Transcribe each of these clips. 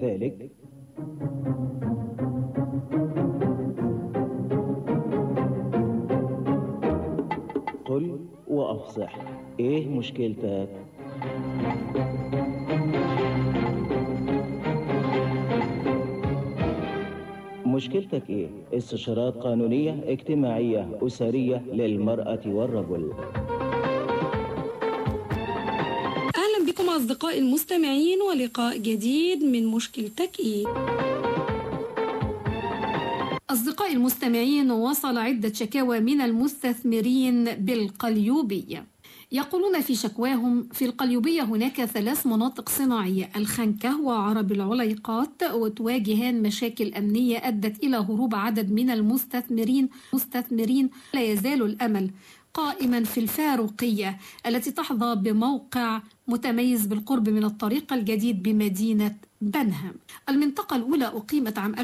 ذلك؟ قل وأفصح، إيه مشكلتك؟ مشكلتك إيه؟ استشارات قانونية، اجتماعية، أسرية للمرأة والرجل. أهلا بكم أصدقائي المستمعين ولقاء جديد من مشكلتك إيه؟ أصدقائي المستمعين، وصل عدة شكاوى من المستثمرين بالقليوبية. يقولون في شكواهم: في القليوبية هناك 3 مناطق صناعية، الخنكة وعرب العليقات، وتواجهان مشاكل أمنية أدت إلى هروب عدد من المستثمرين. لا يزال الأمل قائما في الفاروقية التي تحظى بموقع متميز بالقرب من الطريق الجديد بمدينة بنها. المنطقة الأولى أقيمت عام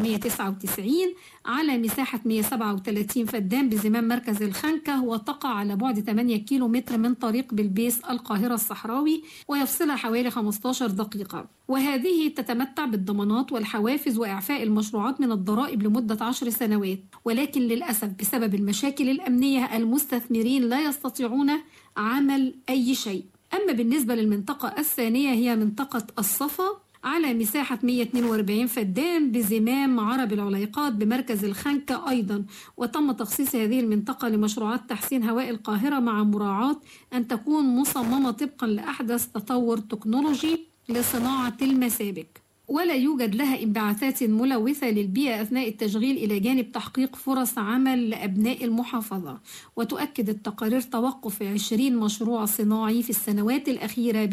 1999 على مساحة 137 فدان بزمام مركز الخنكة، وتقع على بعد 8 كيلومتر من طريق بلبيس القاهرة الصحراوي، ويفصلها حوالي 15 دقيقة. وهذه تتمتع بالضمانات والحوافز وإعفاء المشروعات من الضرائب لمدة 10 سنوات، ولكن للأسف بسبب المشاكل الأمنية المستثمرين لا يستطيعون عمل أي شيء. أما بالنسبة للمنطقة الثانية هي منطقة الصفا على مساحة 142 فدان بزمام عرب العليقات بمركز الخنكة أيضا، وتم تخصيص هذه المنطقة لمشروعات تحسين هواء القاهرة مع مراعاة أن تكون مصممة طبقا لأحدث تطور تكنولوجي لصناعة المسابك، ولا يوجد لها انبعاثات ملوثة للبيئة أثناء التشغيل، إلى جانب تحقيق فرص عمل لأبناء المحافظة. وتؤكد التقارير توقف 20 مشروع صناعي في السنوات الأخيرة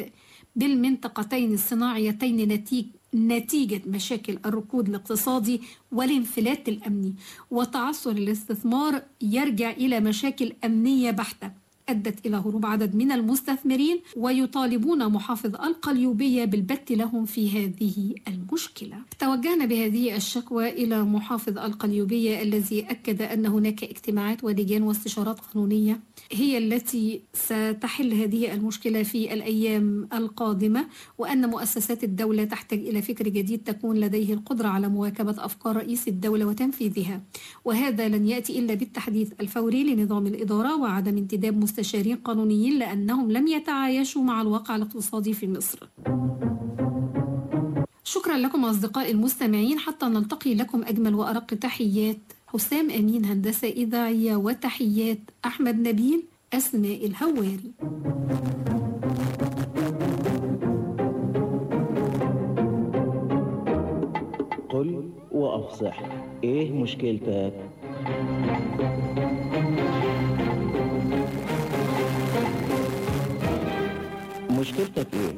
بالمنطقتين الصناعيتين نتيجة مشاكل الركود الاقتصادي والانفلات الأمني. وتعثر الاستثمار يرجع إلى مشاكل أمنية بحتة أدت إلى هروب عدد من المستثمرين، ويطالبون محافظ القليوبية بالبت لهم في هذه المشكلة. توجهنا بهذه الشكوى إلى محافظ القليوبية الذي أكد أن هناك اجتماعات ولجان واستشارات قانونية هي التي ستحل هذه المشكلة في الأيام القادمة، وأن مؤسسات الدولة تحتاج إلى فكر جديد تكون لديه القدرة على مواكبة أفكار رئيس الدولة وتنفيذها، وهذا لن يأتي إلا بالتحديث الفوري لنظام الإدارة وعدم انتداب مستشارين قانونيين لأنهم لم يتعايشوا مع الواقع الاقتصادي في مصر. شكرا لكم أصدقائي المستمعين، حتى نلتقي لكم أجمل وأرق تحيات حسام أمين هندسة إذاعية، وتحيات أحمد نبيل أسماء الهواري. قل وأفصح، إيه مشكلتك؟ مشكلتك إيه؟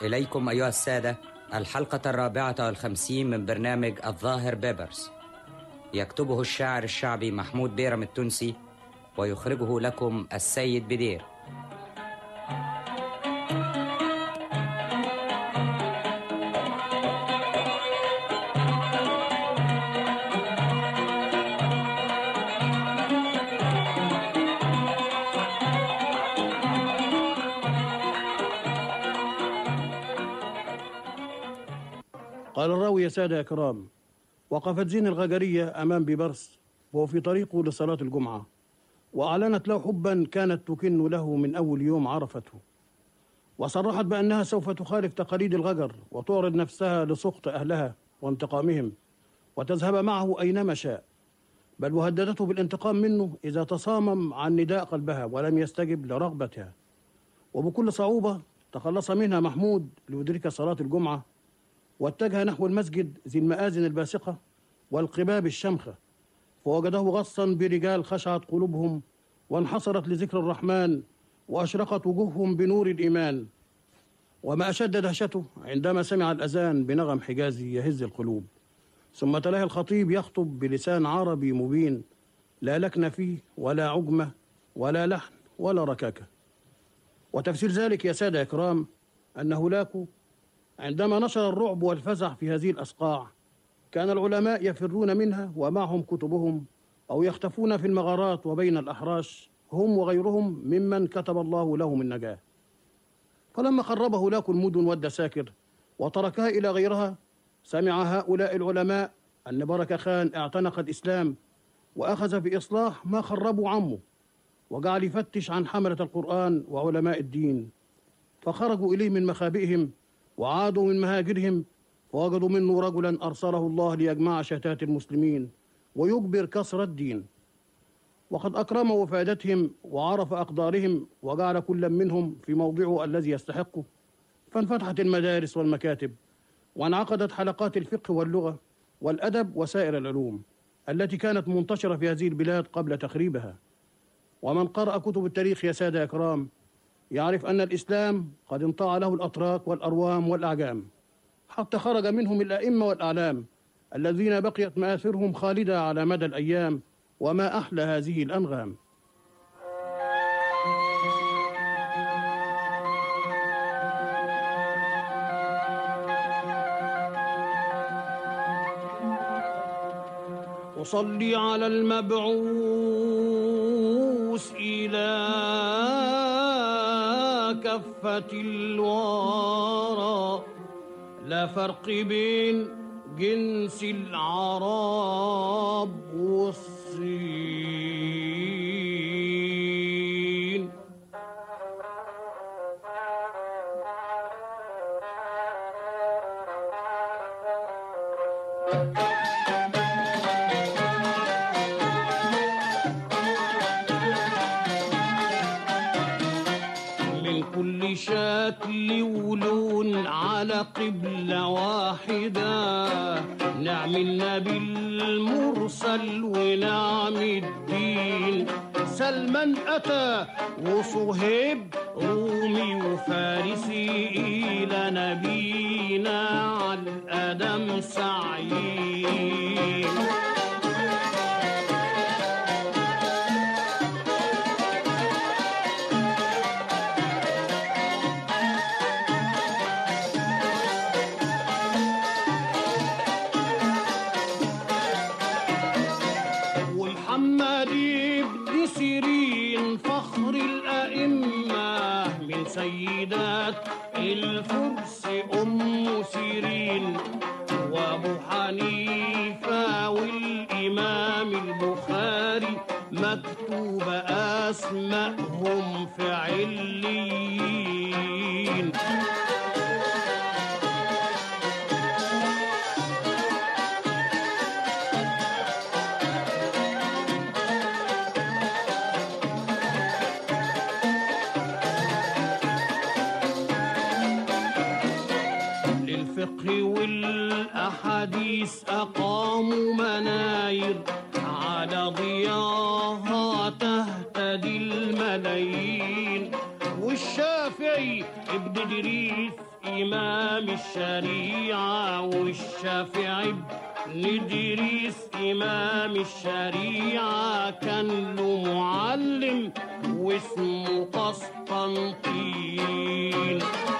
إليكم أيها السادة الحلقة 54 من برنامج الظاهر بيبرز، يكتبه الشاعر الشعبي محمود بيرم التونسي، ويخرجه لكم السيد بدير. قال الراوي: يا سادة يا كرام، وقفت زين الغجرية أمام بيبرس وهو في طريقه لصلاة الجمعة، وأعلنت له حبا كانت تكن له من أول يوم عرفته، وصرحت بأنها سوف تخالف تقاليد الغجر وتعرض نفسها لسخط أهلها وانتقامهم وتذهب معه أينما شاء، بل وهددته بالانتقام منه إذا تصامم عن نداء قلبها ولم يستجب لرغبتها. وبكل صعوبة تخلص منها محمود ليدرك صلاة الجمعة، واتجه نحو المسجد ذي المآذن الباسقة والقباب الشمخة، فوجده غصا برجال خشعت قلوبهم وانحصرت لذكر الرحمن وأشرقت وجوههم بنور الإيمان. وما أشد دهشته عندما سمع الأذان بنغم حجازي يهز القلوب، ثم تلاه الخطيب يخطب بلسان عربي مبين، لا لكن فيه ولا عجمة ولا لحن ولا ركاكة. وتفسير ذلك يا سادة إكرام أن هولاكو عندما نشر الرعب والفزع في هذه الأصقاع، كان العلماء يفرون منها ومعهم كتبهم، أو يختفون في المغارات وبين الأحراش هم وغيرهم ممن كتب الله لهم النجاة. فلما خرب هولاكو المدن والدساكر وتركها إلى غيرها، سمع هؤلاء العلماء أن بركة خان اعتنق الإسلام وأخذ في إصلاح ما خربوا عمه، وجعل يفتش عن حملة القرآن وعلماء الدين، فخرجوا إليه من مخابئهم وعادوا من مهاجرهم، فوجدوا منه رجلا أرسله الله ليجمع شتات المسلمين ويجبر كسر الدين. وقد أكرم وفادتهم وعرف أقدارهم وجعل كل منهم في موضعه الذي يستحقه، فانفتحت المدارس والمكاتب، وانعقدت حلقات الفقه واللغة والأدب وسائر العلوم التي كانت منتشرة في هذه البلاد قبل تخريبها. ومن قرأ كتب التاريخ يا سادة أكرام يعرف أن الإسلام قد انطاع له الأتراك والأروام والأعجام، حتى خرج منهم الأئمة والأعلام الذين بقيت مآثرهم خالدة على مدى الأيام. وما أحلى هذه الأنغام. أصلي على المبعوث إلى كفة الورى، لا فرق بين جنس العرب والصين. من كل شكل ولون على قبلة واحدة، نعم النبي المرسل ونعم الدين، سلمان أتى وصهيب رومي وفارسي، إلى نبينا على الأدم سعيين. فخر الأئمة من سيدات الفرس أم سيرين، وأبو حنيفة والإمام البخاري مكتوب أسمائهم في عليين. للفقه والأحاديث أقاموا مناير، على ضياها تهتدي الملايين، والشافعي ابن إدريس إمام الشريعة، والشافعي ابن إدريس إمام الشريعة كان له معلم واسمه قسطنطين.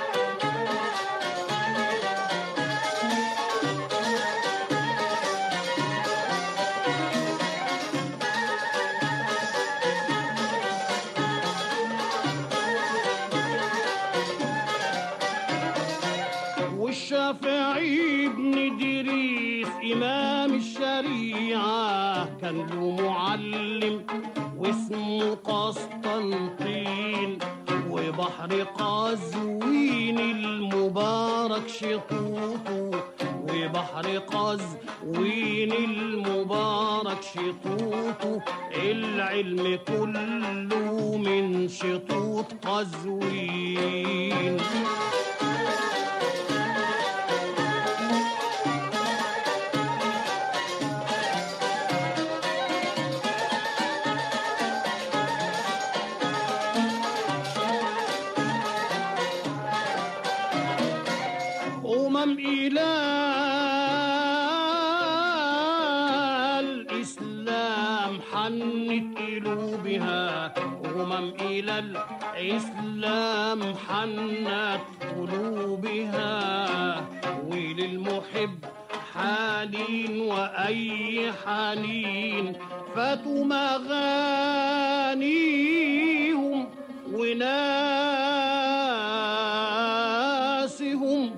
والشافعي ابن إدريس إمام الشريعة كان له معلم واسمه قسطنطين، وبحر قزوين المبارك شطوطه، وبحر قزوين المبارك شطوطه، العلم كله من شطوط قزوين. إلى الإسلام حنت قلوبها، إلى الإسلام حنت قلوبها، وللمحب حالين وأي حنين فاتوا مغانيهم وناسهم،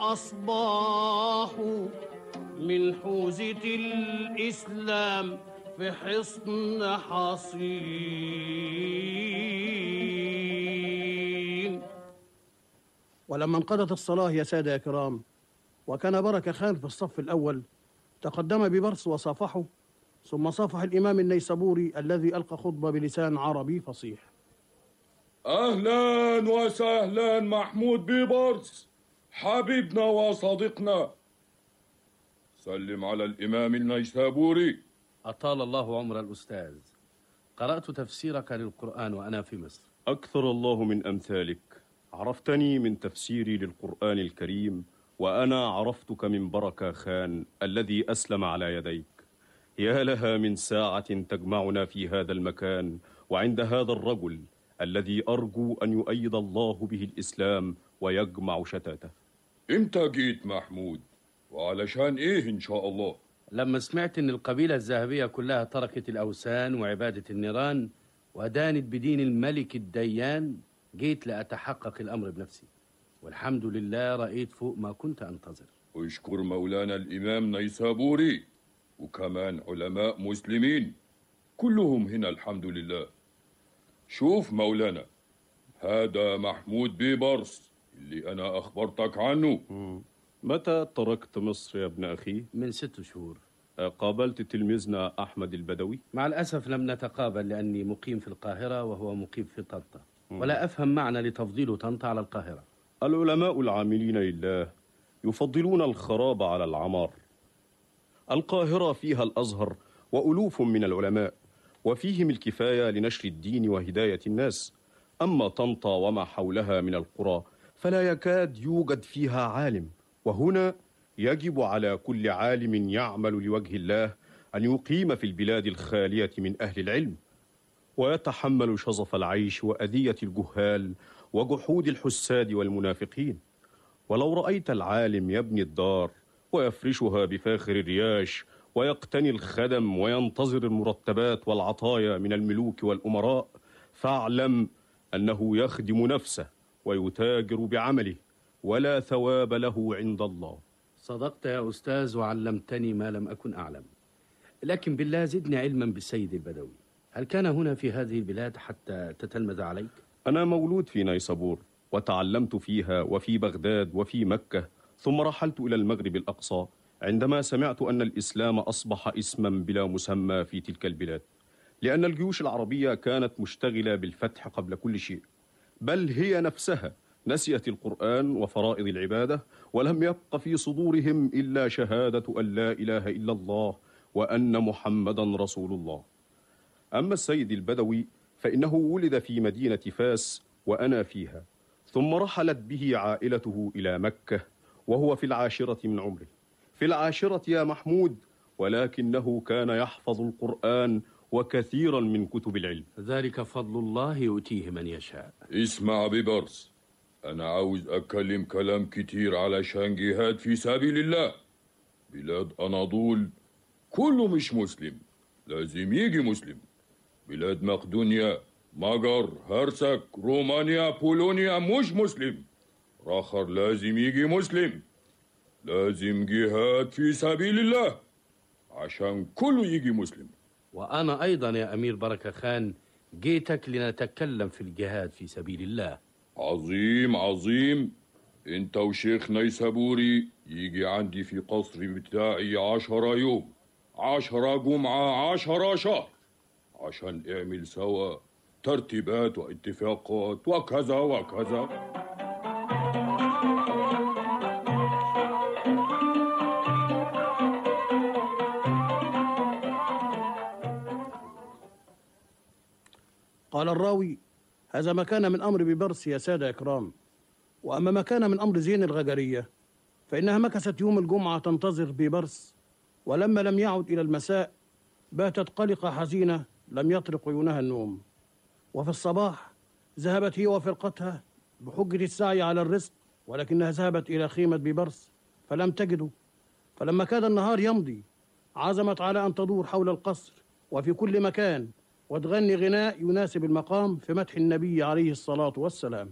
وأصبحوا من حوزة الإسلام في حصن حصين. ولما انقضت الصلاة يا سادة يا كرام، وكان بركة خان في الصف الأول، تقدم ببرص وصافحه، ثم صافح الإمام النيسابوري الذي ألقى خطبة بلسان عربي فصيح. أهلا وسهلا محمود ببرص حبيبنا وصديقنا، سلم على الإمام النيسابوري. أطال الله عمر الأستاذ، قرأت تفسيرك للقرآن وأنا في مصر. أكثر الله من أمثالك، عرفتني من تفسيري للقرآن الكريم، وأنا عرفتك من بركة خان الذي أسلم على يديك. يا لها من ساعة تجمعنا في هذا المكان وعند هذا الرجل الذي أرجو أن يؤيد الله به الإسلام ويجمع شتاته. إمتى جيت محمود؟ وعلشان إيه إن شاء الله؟ لما سمعت إن القبيلة الذهبية كلها تركت الأوثان وعبادة النيران ودانت بدين الملك الديان، جيت لأتحقق الأمر بنفسي، والحمد لله رأيت فوق ما كنت أنتظر. واشكر مولانا الإمام نيسابوري وكمان علماء مسلمين كلهم هنا الحمد لله. شوف مولانا، هذا محمود ببرص اللي أنا أخبرتك عنه. متى تركت مصر يا ابن أخي؟ من 6 شهور. قابلت تلميذنا أحمد البدوي؟ مع الأسف لم نتقابل، لأني مقيم في القاهرة وهو مقيم في طنطا، ولا أفهم معنى لتفضيل طنطا على القاهرة. العلماء العاملين لله يفضلون الخراب على العمار. القاهرة فيها الأزهر وألوف من العلماء، وفيهم الكفاية لنشر الدين وهداية الناس. أما طنطا وما حولها من القرى فلا يكاد يوجد فيها عالم، وهنا يجب على كل عالم يعمل لوجه الله أن يقيم في البلاد الخالية من أهل العلم، ويتحمل شظف العيش وأذية الجهال وجحود الحساد والمنافقين. ولو رأيت العالم يبني الدار ويفرشها بفاخر الرياش ويقتني الخدم وينتظر المرتبات والعطايا من الملوك والأمراء، فاعلم أنه يخدم نفسه ويتاجر بعمله ولا ثواب له عند الله. صدقت يا أستاذ وعلمتني ما لم أكن أعلم، لكن بالله زدني علما بالسيد البدوي. هل كان هنا في هذه البلاد حتى تتلمذ عليك؟ أنا مولود في نيسابور وتعلمت فيها وفي بغداد وفي مكة، ثم رحلت إلى المغرب الأقصى عندما سمعت أن الإسلام أصبح اسما بلا مسمى في تلك البلاد، لأن الجيوش العربية كانت مشتغلة بالفتح قبل كل شيء، بل هي نفسها نسيت القرآن وفرائض العبادة، ولم يبق في صدورهم إلا شهادة أن لا إله إلا الله وأن محمدا رسول الله. أما السيد البدوي فإنه ولد في مدينة فاس وأنا فيها. ثم رحلت به عائلته إلى مكة وهو في 10 من عمره. في 10 يا محمود، ولكنه كان يحفظ القرآن وكثيرا من كتب العلم. ذلك فضل الله يؤتيه من يشاء. اسمع ببرص، أنا عاوز أتكلم كلام كتير علشان جهاد في سبيل الله. بلاد أناضول كله مش مسلم، لازم يجي مسلم. بلاد مقدونيا، مجر، هرسك، رومانيا، بولونيا مش مسلم، راخر لازم يجي مسلم. لازم جهاد في سبيل الله عشان كله يجي مسلم. وأنا أيضا يا أمير بركة خان جيتك لنتكلم في الجهاد في سبيل الله. عظيم عظيم. انت وشيخ نيسابوري يجي عندي في قصري بتاعي 10 يوم، 10 جمعة، 10 شهر، عشان اعمل سوا ترتيبات واتفاقات وكذا وكذا. قال الراوي: هذا ما كان من أمر ببرس يا سادة إكرام. وأما ما كان من أمر زين الغجرية فإنها مكثت يوم الجمعة تنتظر ببرس، ولما لم يعد إلى المساء باتت قلقة حزينة لم يطرق عيونها النوم. وفي الصباح ذهبت هي وفرقتها بحجة السعي على الرزق، ولكنها ذهبت إلى خيمة ببرس فلم تجده. فلما كاد النهار يمضي عزمت على أن تدور حول القصر وفي كل مكان وتغني غناء يناسب المقام في مدح النبي عليه الصلاة والسلام.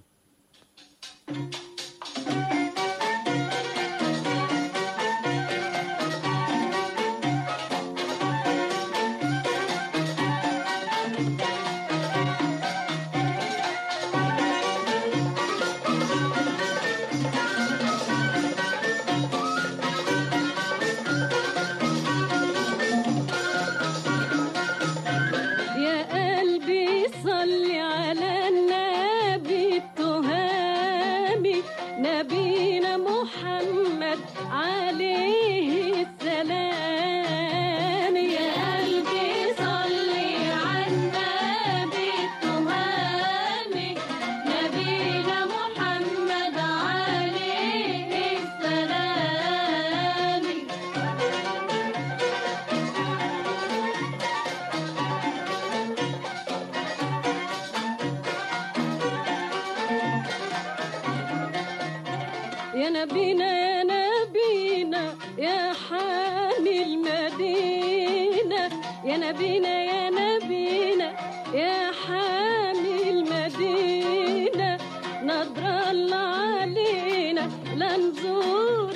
يا نبينا يا نبينا يا حامي المدينة، يا نبينا يا نبينا يا حامي المدينة، نضر الله علينا لنزور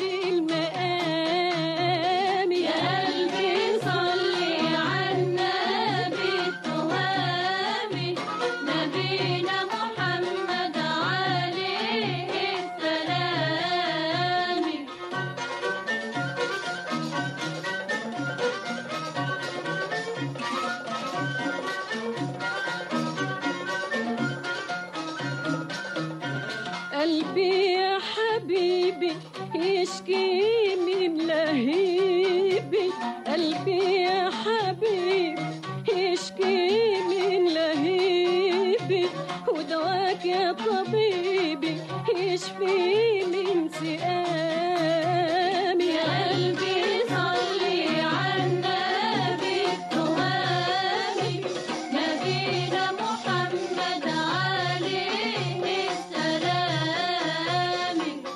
المقام. يا قلبي صلي على النبي التهامي، نبينا محمد عليه السلام. قلبي يا حبيبي يشكي من لهيبي، قلبي يا حبيبي يشكي من لهيبي، ودواك يا طبيبي يشفي من سقامي. يا قلبي صلي على النبي التهامي، نبينا محمد عليه السلام.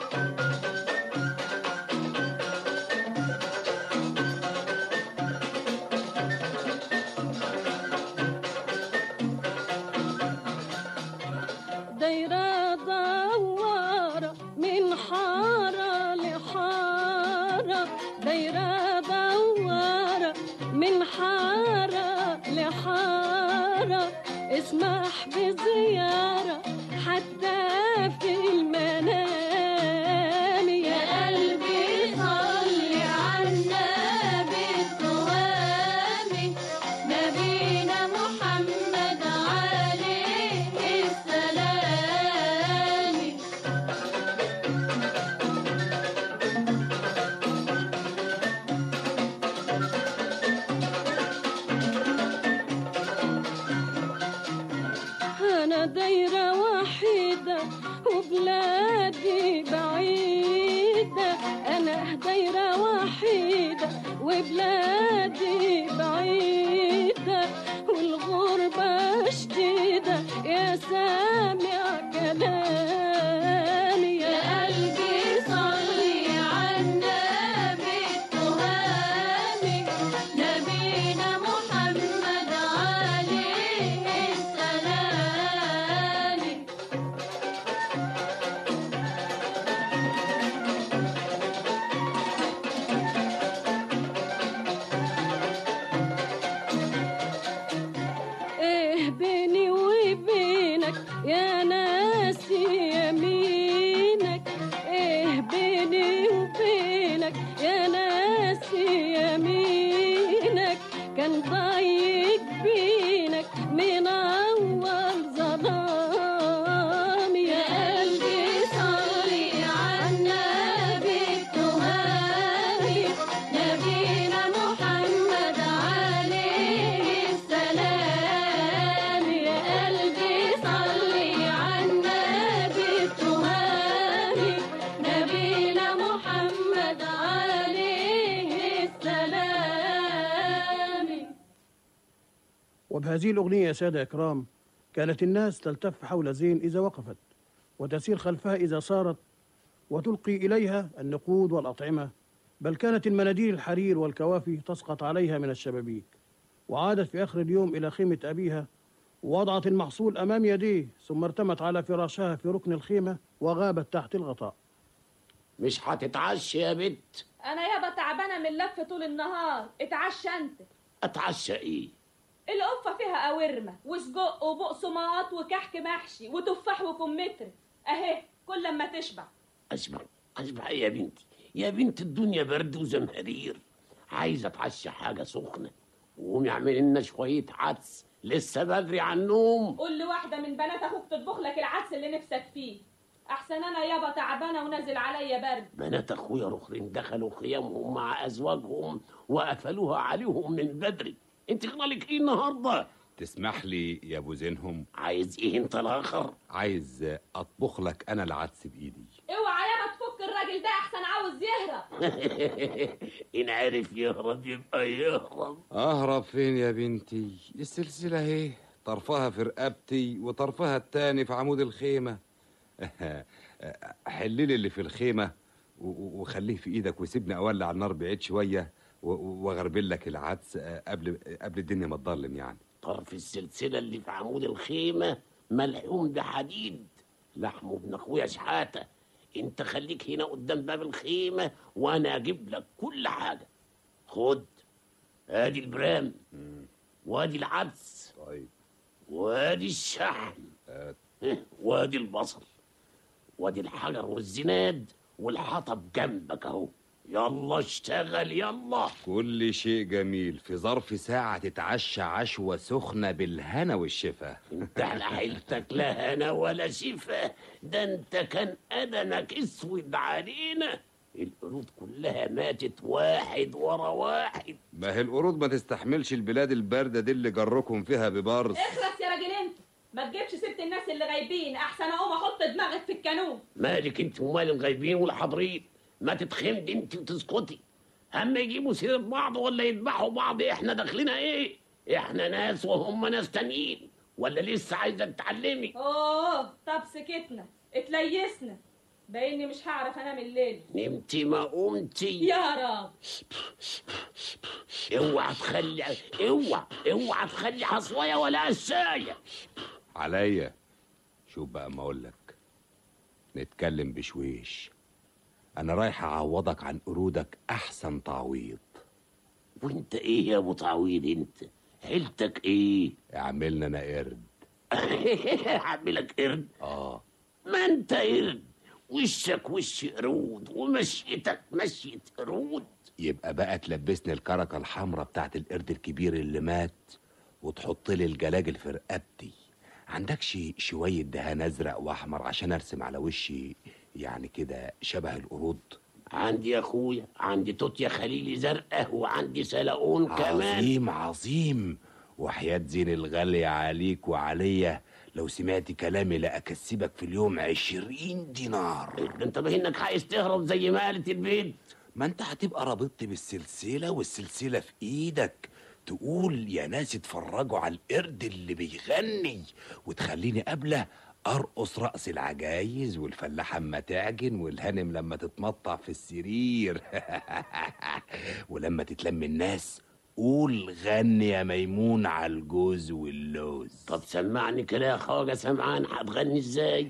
دايرة دوارة من حارة لحارة، دايرة دوارة من حارة لحارة، اسمح بزيارة حتى في المنام. يا قلبي صلي على النبي التهامي، نبينا محمد عليه السلام. أنا دايرة وحيدة وبلادي بعيدة، أنا دايرة وحيدة وبلادي بعيدة، والغربة شديدة يا سامع كلامي يا قلبي صلي على النبي التهامي، نبينا محمد عليه السلام. ايه بيني وبينك يا ناسي يمينك، ايه بيني وبينك يا ناسي يمينك، كان ضيق بينك من اول ظلام يا قلبي صلي على النبي التهامي، نبينا محمد عليه السلام. يا قلبي صلي على النبي التهامي، نبينا محمد عليه السلام. وبهذه الأغنية يا سادة إكرام كانت الناس تلتف حول زين إذا وقفت، وتسير خلفها إذا صارت، وتلقي إليها النقود والأطعمة، بل كانت المناديل الحرير والكوافي تسقط عليها من الشبابيك. وعادت في آخر اليوم إلى خيمة أبيها، ووضعت المحصول أمام يديه، ثم ارتمت على فراشها في ركن الخيمة وغابت تحت الغطاء. مش هتتعشى يا بنت؟ انا يابا تعبانه من اللف طول النهار، اتعشى انت. اتعشى ايه؟ القفه فيها قورمه وسجق وبقسماط وكحك محشي وتفاح وكمثرى اهي، كل لما تشبع. اشبع ايه يا بنتي؟ يا بنت الدنيا برد وزمهرير، عايزه اتعشى حاجه سخنه، وقومي اعملي لنا شويه عدس، لسه بدري على النوم. قول لواحده من بنات اخوك تطبخ لك العدس اللي نفسك فيه، احسن انا يابا تعبانه ونازل عليا برد. بنات اخويا الاخرين دخلوا خيامهم مع ازواجهم وقفلوها عليهم من بدري، انت خلالك ايه النهارده؟ تسمح لي يا ابو زينهم؟ عايز ايه انت الاخر؟ عايز اطبخ لك انا العدس بايدي. اوعى يابا تفك الراجل ده، احسن عاوز يهرب. ان عرف يهرب يبقى يهرب. اهرب فين يا بنتي؟ السلسله اهي، طرفها في رقبتي وطرفها التاني في عمود الخيمه. حللي اللي في الخيمه وخليه في ايدك، وسيبني اولع النار بعيد شويه واغربل لك العدس قبل الدنيا ما تضلم يعني. طرف السلسله اللي في عمود الخيمه ملحوم بحديد، لحمه ابن اخويا شحاته. انت خليك هنا قدام باب الخيمه وانا اجيب لك كل حاجه. خد ادي البرام، وادي العدس، طيب، وادي الشحم، وادي البصل، وادي الحجر والزناد والحطب جنبك اهو. يلا اشتغل يلا. كل شيء جميل، في ظرف ساعة تتعشى عشوة سخنة بالهنا والشفا. انت على حيلتك لا هنا ولا شفا، ده انت كان أدمك اسود علينا. القرود كلها ماتت واحد ورا واحد. ما هي القرود ما تستحملش البلاد الباردة دي اللي جركم فيها ببرص. اخرس يا راجل انت، ما تجيبش سيره الناس اللي غايبين، احسن اقوم احط دماغك في الكانون. مالك انت ومال الغايبين والحاضرين؟ ما تتخمدي انت وتسكتي. اما يجيبوا سيره بعض ولا يذبحوا بعض، احنا داخلنا ايه؟ احنا ناس وهم ناس تانيين، ولا لسه عايزه تتعلمي؟ طب سكتنا اتليسنا، بايني مش هعرف انام الليل. نمتي ما قمتي يا رب. اوعى تخلي حصوايه ولا قشايه عليا. شوف بقى ما اقولك، نتكلم بشويش. انا رايح اعوضك عن قرودك احسن تعويض. وانت ايه يا ابو تعويض؟ انت حيلتك ايه؟ اعملنا انا قرد. اعملك قرد؟ ما انت قرد، وشك وش قرود ومشيتك مشية قرود. يبقى بقى تلبسني الكركه الحمراء بتاعت القرد الكبير اللي مات، وتحط لي الجلاجل في رقبتي. عندكش شويه دهان ازرق واحمر عشان ارسم على وشي يعني كده شبه القرود؟ عندي يا اخويا، عندي توتيا خليلي زرقاء، وعندي سلاقون كمان. عظيم عظيم، وحياة زين الغالية عليك وعليا لو سمعت كلامي لأكسبك في اليوم 20 دينار. انت باين انك عايز تهرب زي ما قالت البيت. ما انت هتبقى رابطت بالسلسلة والسلسلة في ايدك، تقول يا ناس اتفرجوا على القرد اللي بيغني، وتخليني قبله ارقص رقص العجايز والفلاحة اما تعجن والهنم لما تتمطع في السرير. ولما تتلم الناس قول غني يا ميمون على الجوز واللوز. طب سمعني كده يا خواجة سمعان، هتغني ازاي؟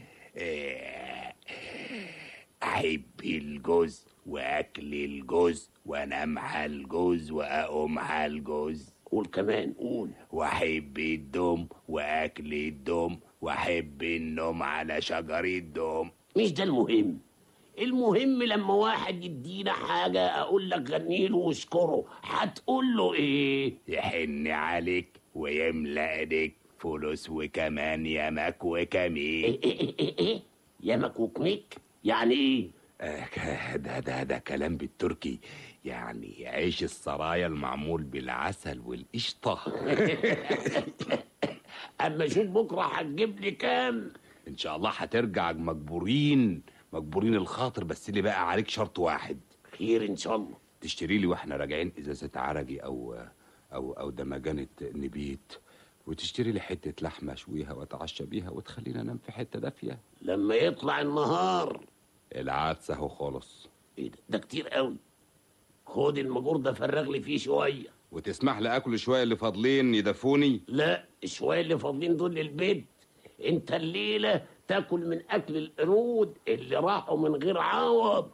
احب الجوز واكل الجوز وانام على الجوز واقوم على الجوز. قول كمان قول. واحب الدوم واكل الدوم واحب النوم على شجر الدوم. مش ده المهم. المهم لما واحد يدينا حاجة اقول لك غنيله واشكره، هتقول له ايه؟ يحن عليك ويملأ ايديك فلوس وكمان يمك وكميك. ايه يمك وكميك يعني ايه؟ ده كلام بالتركي، يعني عيش السرايا المعمول بالعسل والقشطة. اما شوف بكرة هتجيب لي كام؟ ان شاء الله هترجع مجبورين الخاطر، بس اللي بقى عليك شرط واحد. خير ان شاء الله. تشتري لي واحنا راجعين ازازة عرجي او دمجانة نبيت، وتشتري لي حتة لحمة اشويها واتعشى بيها وتخلينا انام في حتة دافية لما يطلع النهار. العدس اهو خالص. ايه ده كتير قوي. خد المجور ده فرغ لي فيه شوية. وتسمح لي اكل شوية اللي فاضلين يدفوني؟ لا، الشوية اللي فاضلين دول للبيت. انت الليلة تاكل من اكل القرود اللي راحوا من غير عوض.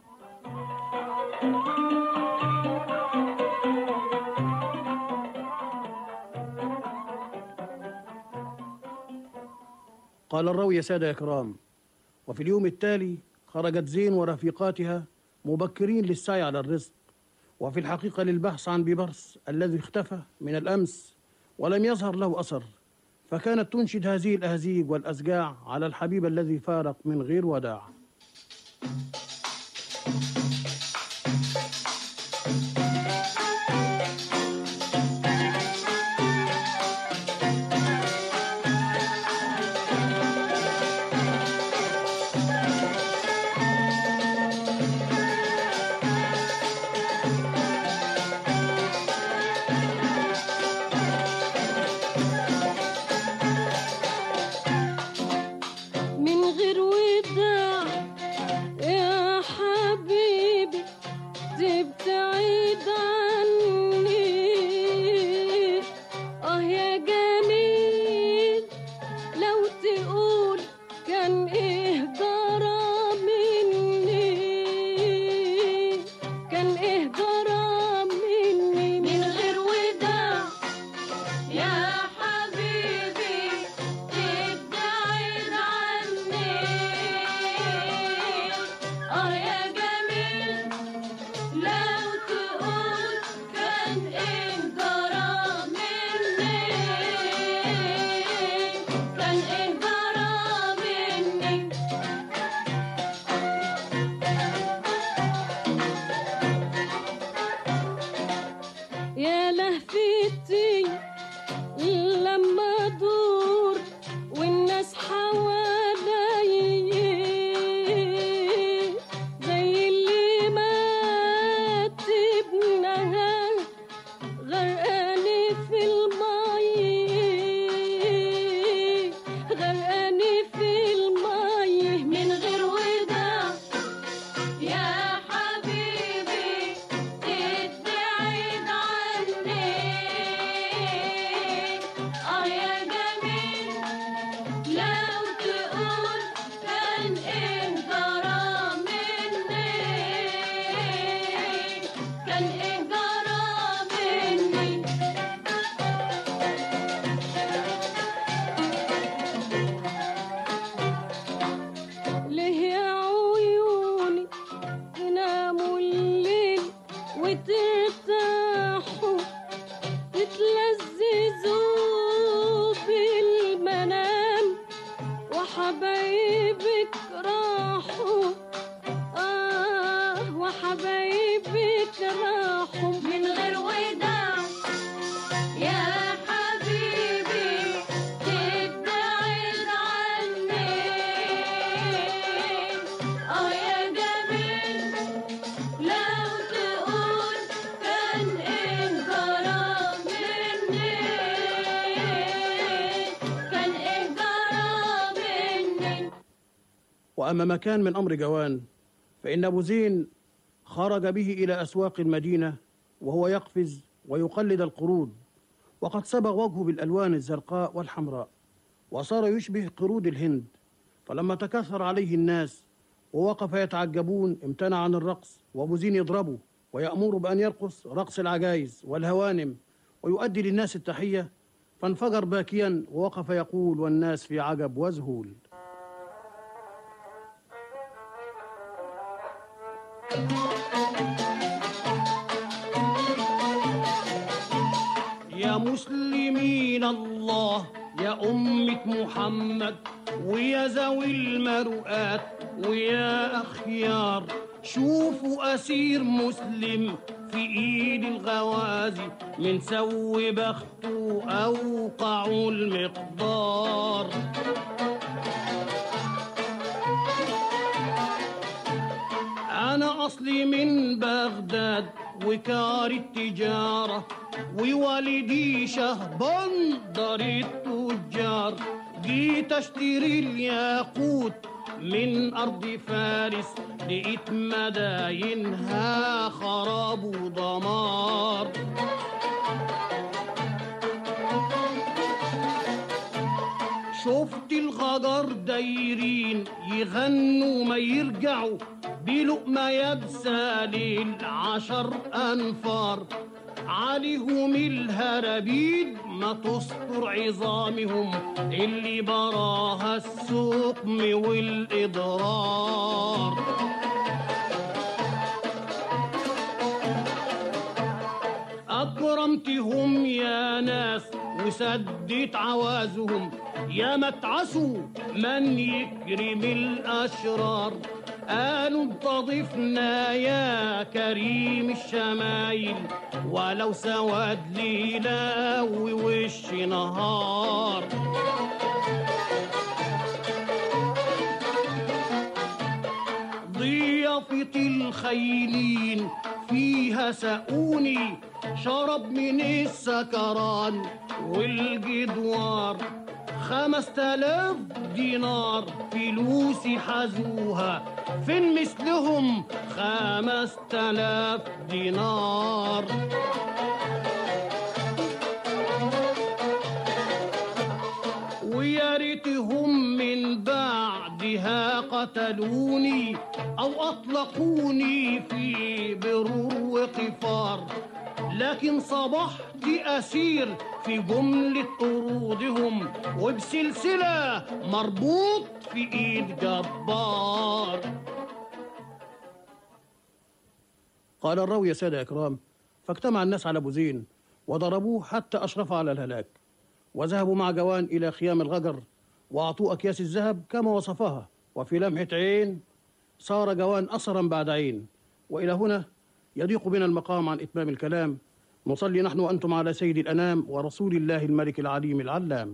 قال الراوي يا سادة يا كرام: وفي اليوم التالي خرجت زين ورفيقاتها مبكرين للسعي على الرزق، وفي الحقيقة للبحث عن بيبرس الذي اختفى من الأمس ولم يظهر له أثر، فكانت تنشد هذه الأهزيج والأسجاع على الحبيب الذي فارق من غير وداع. من غير وداع يا حبيبي تبتعد عني. يا جميل لو تقول كان ايه جرى مني، كان ايه جرى مني. من غير وداع يا حبيبي تبتعد عني. يا جميل لو تقول كان ايه جرى مني، كان ايه جرى مني. يا لهفتي لما ادور والناس حوالي زي اللي مات ابنها غرقاني في المي، غرقاني في المي. من غير وداع يا حبيبي تبعد عني. يا جميل لو تقول كان ايه جرى مني، كان ايه جرى مني. ليه يا عيوني تناموا الليل وترتاحوا تتلذذوا بالمنام وحبايبك راحوا، وحبايبك راحوا. من غير وداع يا حبيبي تبعد وأما ما كان من أمر جوان فإن أبو زين خرج به إلى أسواق المدينة وهو يقفز ويقلد القرود، وقد صبغ وجهه بالألوان الزرقاء والحمراء وصار يشبه قرود الهند. فلما تكاثر عليه الناس ووقف يتعجبون امتنع عن الرقص، وأبو زين يضربه ويأمر بأن يرقص رقص العجائز والهوانم ويؤدي للناس التحية، فانفجر باكيا ووقف يقول والناس في عجب وذهول. يا مسلمين الله، يا أمة محمد، ويا ذوي المروءات ويا أخيار، شوفوا أسير مسلم في إيد الغوازي، من سوي بخته أوقعوا المقدار. أنا أصلي من بغداد وكار التجارة، ووالدي شهبندر التجار، جيت أشتري الياقوت من أرض فارس، لقيت مداينها خراب ودمار. شفت الغجر دايرين يغنوا ما يرجعوا، بلقمة يابسة للعشر أنفار، عليهم الهرابيد ما تستر عظامهم، اللي براها السقم والإضرار. أكرمتهم يا ناس وسدت عوازهم، يا متعسوا من يكرم الأشرار، قالوا انت ضيفنا يا كريم الشمايل، ولو سواد ليلة ووش نهار. ضيافة الخيلين فيها سقوني، شرب من السكران والجدوار، 5000 دينار فلوسي حزوها، فين مثلهم 5000 دينار. ويا ريتهم من بعدها قتلوني أو أطلقوني في برور وقفار، لكن صبحت أسير في جملة قرودهم، وبسلسلة مربوط في إيد جبار. قال الراوي يا سادة إكرام: فاجتمع الناس على أبو زين وضربوه حتى أشرف على الهلاك، وذهبوا مع جوان إلى خيام الغجر وأعطوه أكياس الذهب كما وصفها، وفي لمحة عين صار جوان أثرا بعد عين. وإلى هنا يضيق بنا المقام عن إتمام الكلام، نصلي نحن وأنتم على سيد الأنام ورسول الله الملك العليم العلام.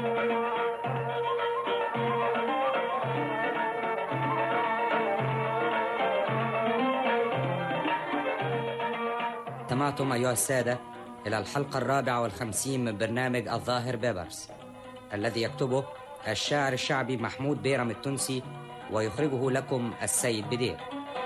استمعتم أيها السادة إلى الحلقة 54 من برنامج الظاهر بيبرس، الذي يكتبه الشاعر الشعبي محمود بيرم التونسي ويخرجه لكم السيد بدير.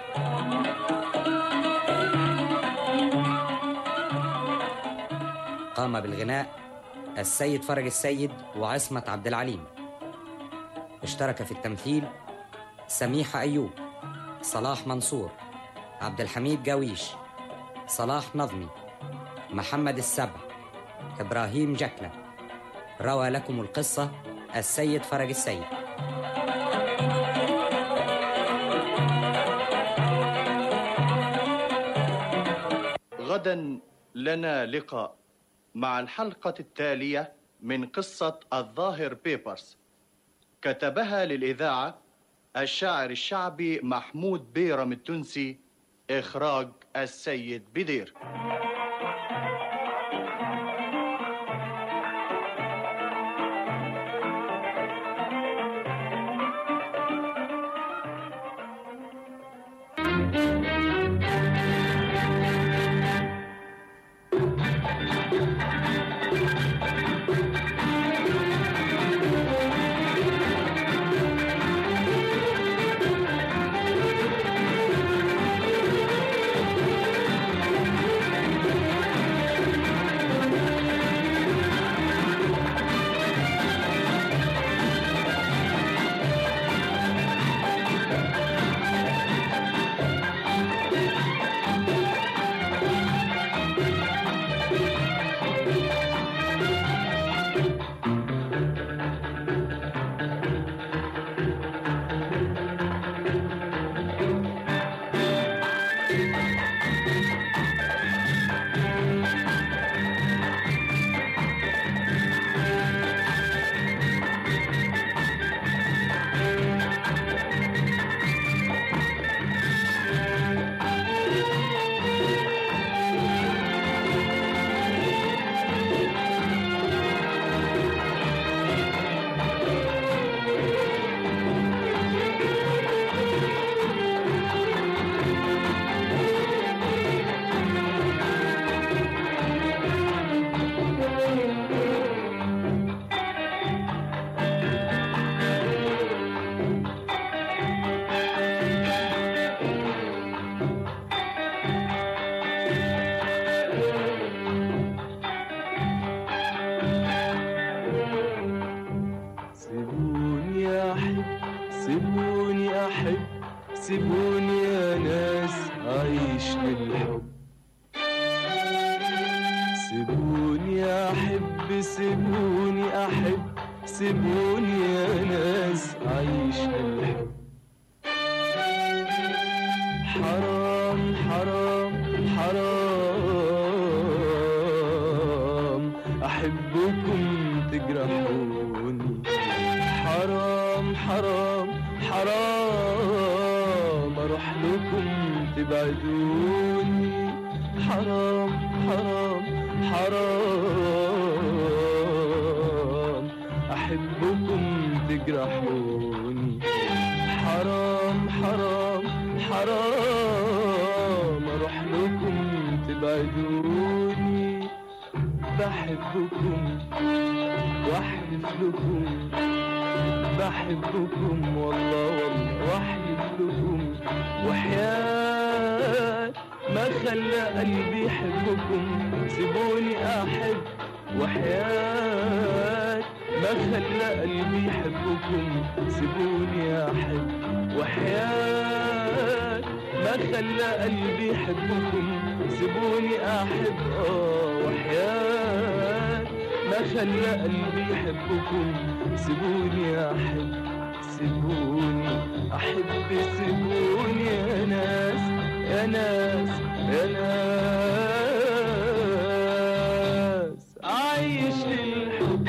قام بالغناء السيد فرج السيد وعصمت عبد العليم. اشترك في التمثيل سميحة أيوب، صلاح منصور، عبد الحميد جاويش، صلاح نظمي، محمد السبع، إبراهيم جكلة. روى لكم القصة السيد فرج السيد. غدا لنا لقاء مع الحلقة التالية من قصة الظاهر بيبرس، كتبها للإذاعة الشاعر الشعبي محمود بيرم التونسي، إخراج السيد بدير. سيبوني أحب، سيبوني يا ناس أعيش للحب. سيبوني أحب، سيبوني أحب، سيبوني يا ناس أعيش للحب. حرام حرام حرام أحبكم تجرحوني. حرام حرام حرام أروح لكم تبعدوني. حرام حرام حرام أحبكم تجرحوني. حرام حرام حرام أروح لكم تبعدوني. بحبكم واحلف لكم، بحبكم والله والله واحلف لكم، وحياة ما خلى قلبي يحبكم. سيبوني أحب، وحياة ما خلى قلبي يحبكم. سيبوني أحب، وحياة ما خلى قلبي يحبكم. سيبوني أحب وحياة ما خلى قلبي يحبكم. سيبوني أحب، سيبوني أحب، سيبوني يا ناس يا ناس يا ناس أعيش للحب.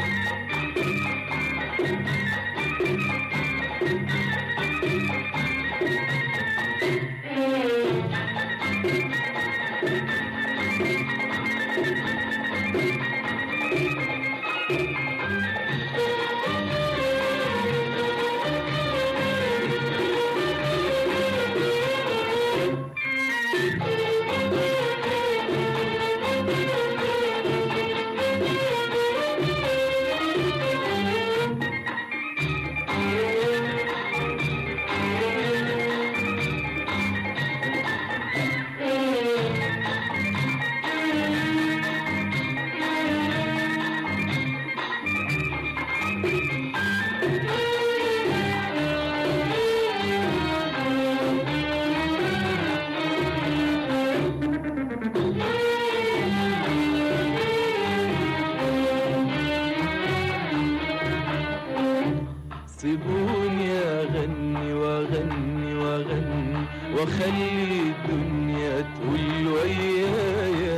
سيبوني أغني وأغني وأغني وأخلي الدنيا تقول ويايا.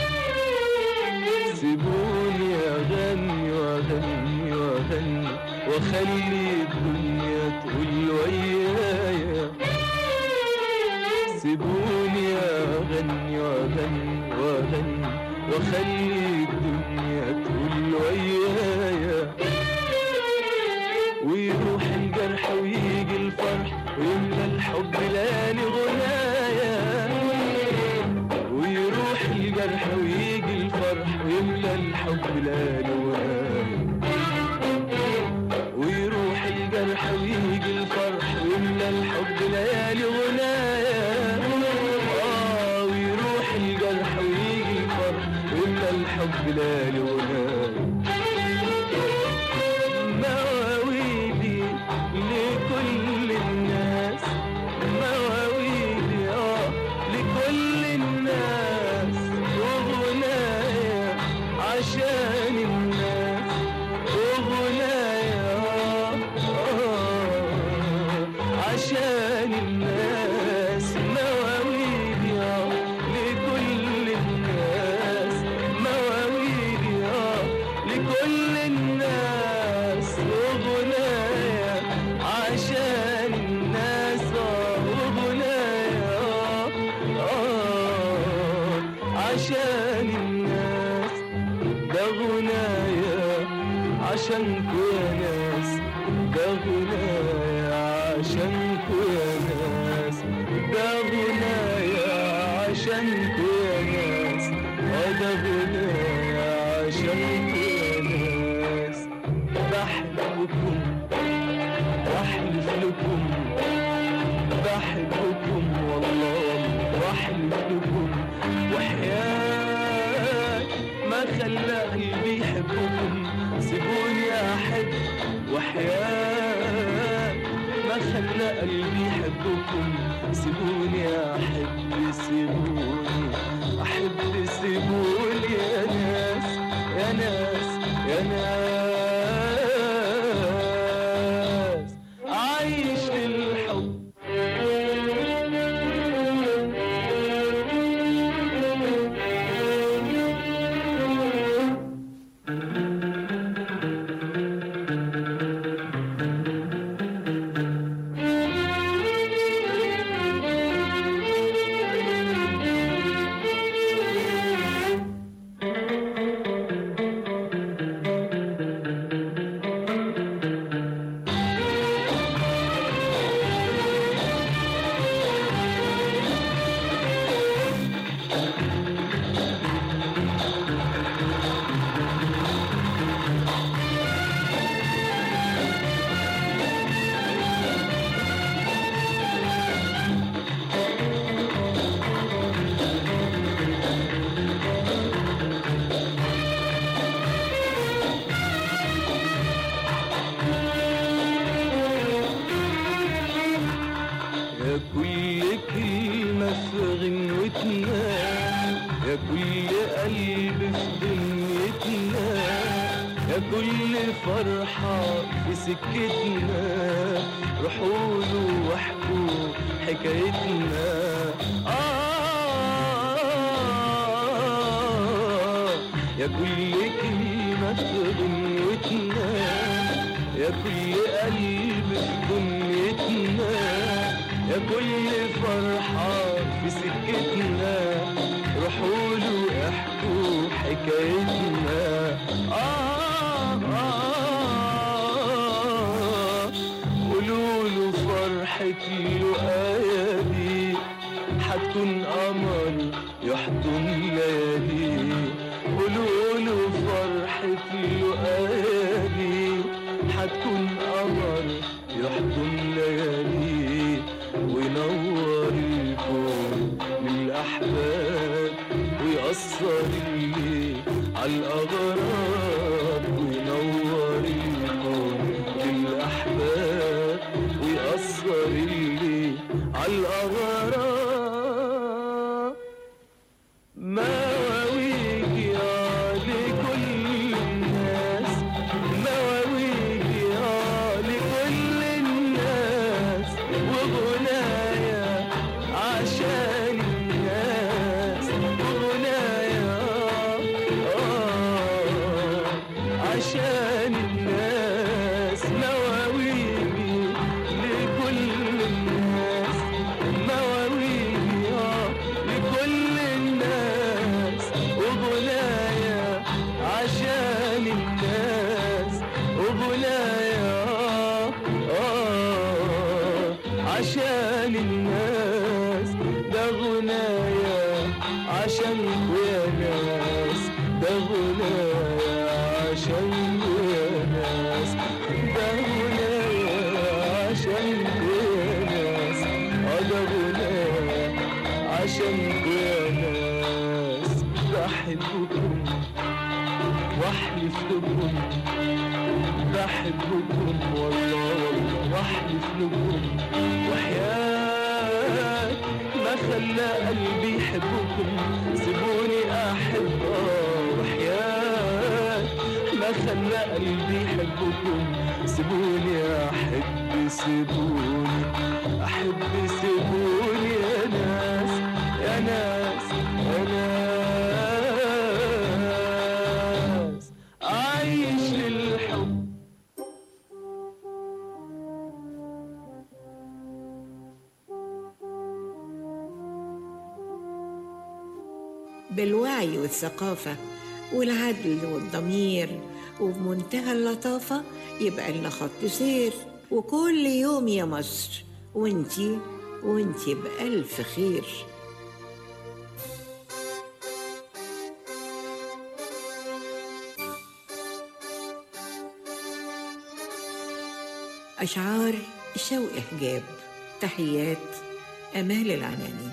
سيبوني أغني وأغني وأغني وأخلي الدنيا تقول ويايا. سيبوني أغني وأغني وأغني وأخلي الدنيا تقول ويايا. ويروح الجرح ويجي الفرح ويملى الحب ليالي غنايا. ويروح الجرح ويجي الفرح ويملى الحب ليالي غنايا. ويروح الجرح ويجي الفرح ويملى الحب ليالي غنايا. ويروح الجرح ويجي الفرح ويملى الحب ليالي غنايا. لكل الناس مواويلي لكل الناس وغنايا عشان الناس وغنايا عشان الناس. مواويلي لكل الناس، مواويلي لكل الناس وغنايا عشان الناس وغنايا عشان الناس. ده غنايا عشانكو يا ناس، ده غنايا عشانكو يا ناس، ده غنايا عشانكو يا ناس، ده غنايا عشانكو يا ناس. بحبكم واحلف لكم، بحبكم والله واحلف لكم، وحياة ما خلى قلبي يحبكم. سيبوني احب، وحياة ما ما خلى قلبي يحبكم. سيبوني أحب، سيبوني أحب، سيبوني يا ناس يا ناس يا ناس، عايش للحب. فرحة في سكتنا، روحوا واحكوا حكايتنا. يا كل كلمة في غنوتنا، يا كل قلب في دنيتنا، يا كل فرحة في سكتنا، روحوا احكوا حكايتنا. قولوله فرحة اللقايا دي حتكون قمر يحضن ليالي. قولوله فرحة اللقايا دي حتكون قمر يحضن ليالي، وينور الكون للأحباب ويأثر الليل عالأغراب. وينور الكون للأحباب ويأثر الليل عالأغراب. مواويل يا لكل الناس، مواويل يا لكل الناس، وغنايا عشان الناس، وغنايا عشان الناس. مواويلي لكل الناس، مواويلي لكل الناس، وغنايا عشان الناس، وغنايا عشان الناس. ده غنايا عشانكوا يا ناس، ده غنايا عشانكوا يا ناس، ده غنايا عشانكوا يا ناس. ده غنايا عشانكوا يا ناس. بحبكم واحلف لكم، بحبكم والله والله واحلف لكم، وحياة ما خلى قلبي يحبكم. سيبوني احب، وحياة ما خلى قلبي يحبكم. سيبوني احب، سيبوني احب، سيبوني يا ناس يا ناس يا ناس، عايش للحب. بالوعي والثقافة والعدل والضمير وبمنتهى اللطافة يبقى لنا خط سير. وكل يوم يا مصر وانتي بألف خير. أشعار شوقي حجاب. تحيات أمال العناني.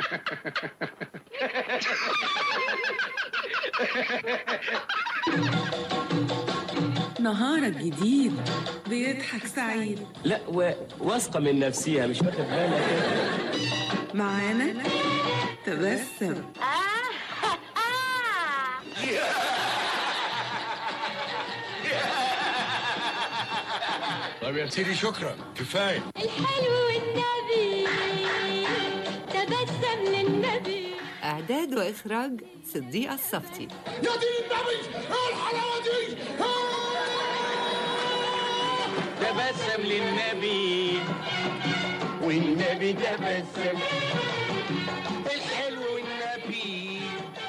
نهارك جديد بيضحك سعيد. لا واثقة من نفسيها مش واخد بالك. معانا تبسم. طيب يا سيدي شكرا كفاية. الحلو والنبي تبسم للنبي. إعداد وإخراج صديقة الصفتي. يا دين النبي الحلاوة دي. تبسم للنبي والنبي تبسم. الحلو والنبي.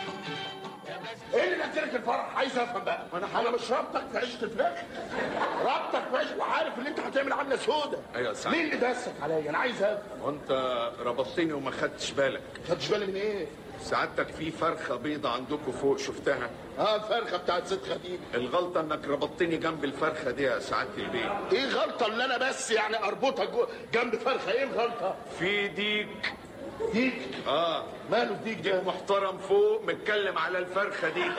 ايه اللي نزلك الفرح؟ عايز افهم بقى. انا مش رابطك في عيشه الفراخ، رابطك في عيشه وعارف ان انت هتعمل عامله سودا. ايوه سعد. مين اللي دسك عليا؟ انا عايز افهم. وانت ربطتني وما خدتش بالك. ما خدتش بالي من ايه؟ سعادتك في فرخه بيضه عندكم فوق شفتها؟ الفرخه بتاعت ست خديجه. الغلطه انك ربطتني جنب الفرخه دي يا سعاده البيت. ايه غلطه اللي انا بس يعني اربطها جنب فرخه؟ ايه الغلطه؟ في ديك. ديك؟ ماله الديك ده؟ ديك محترم فوق متكلم على الفرخه دي.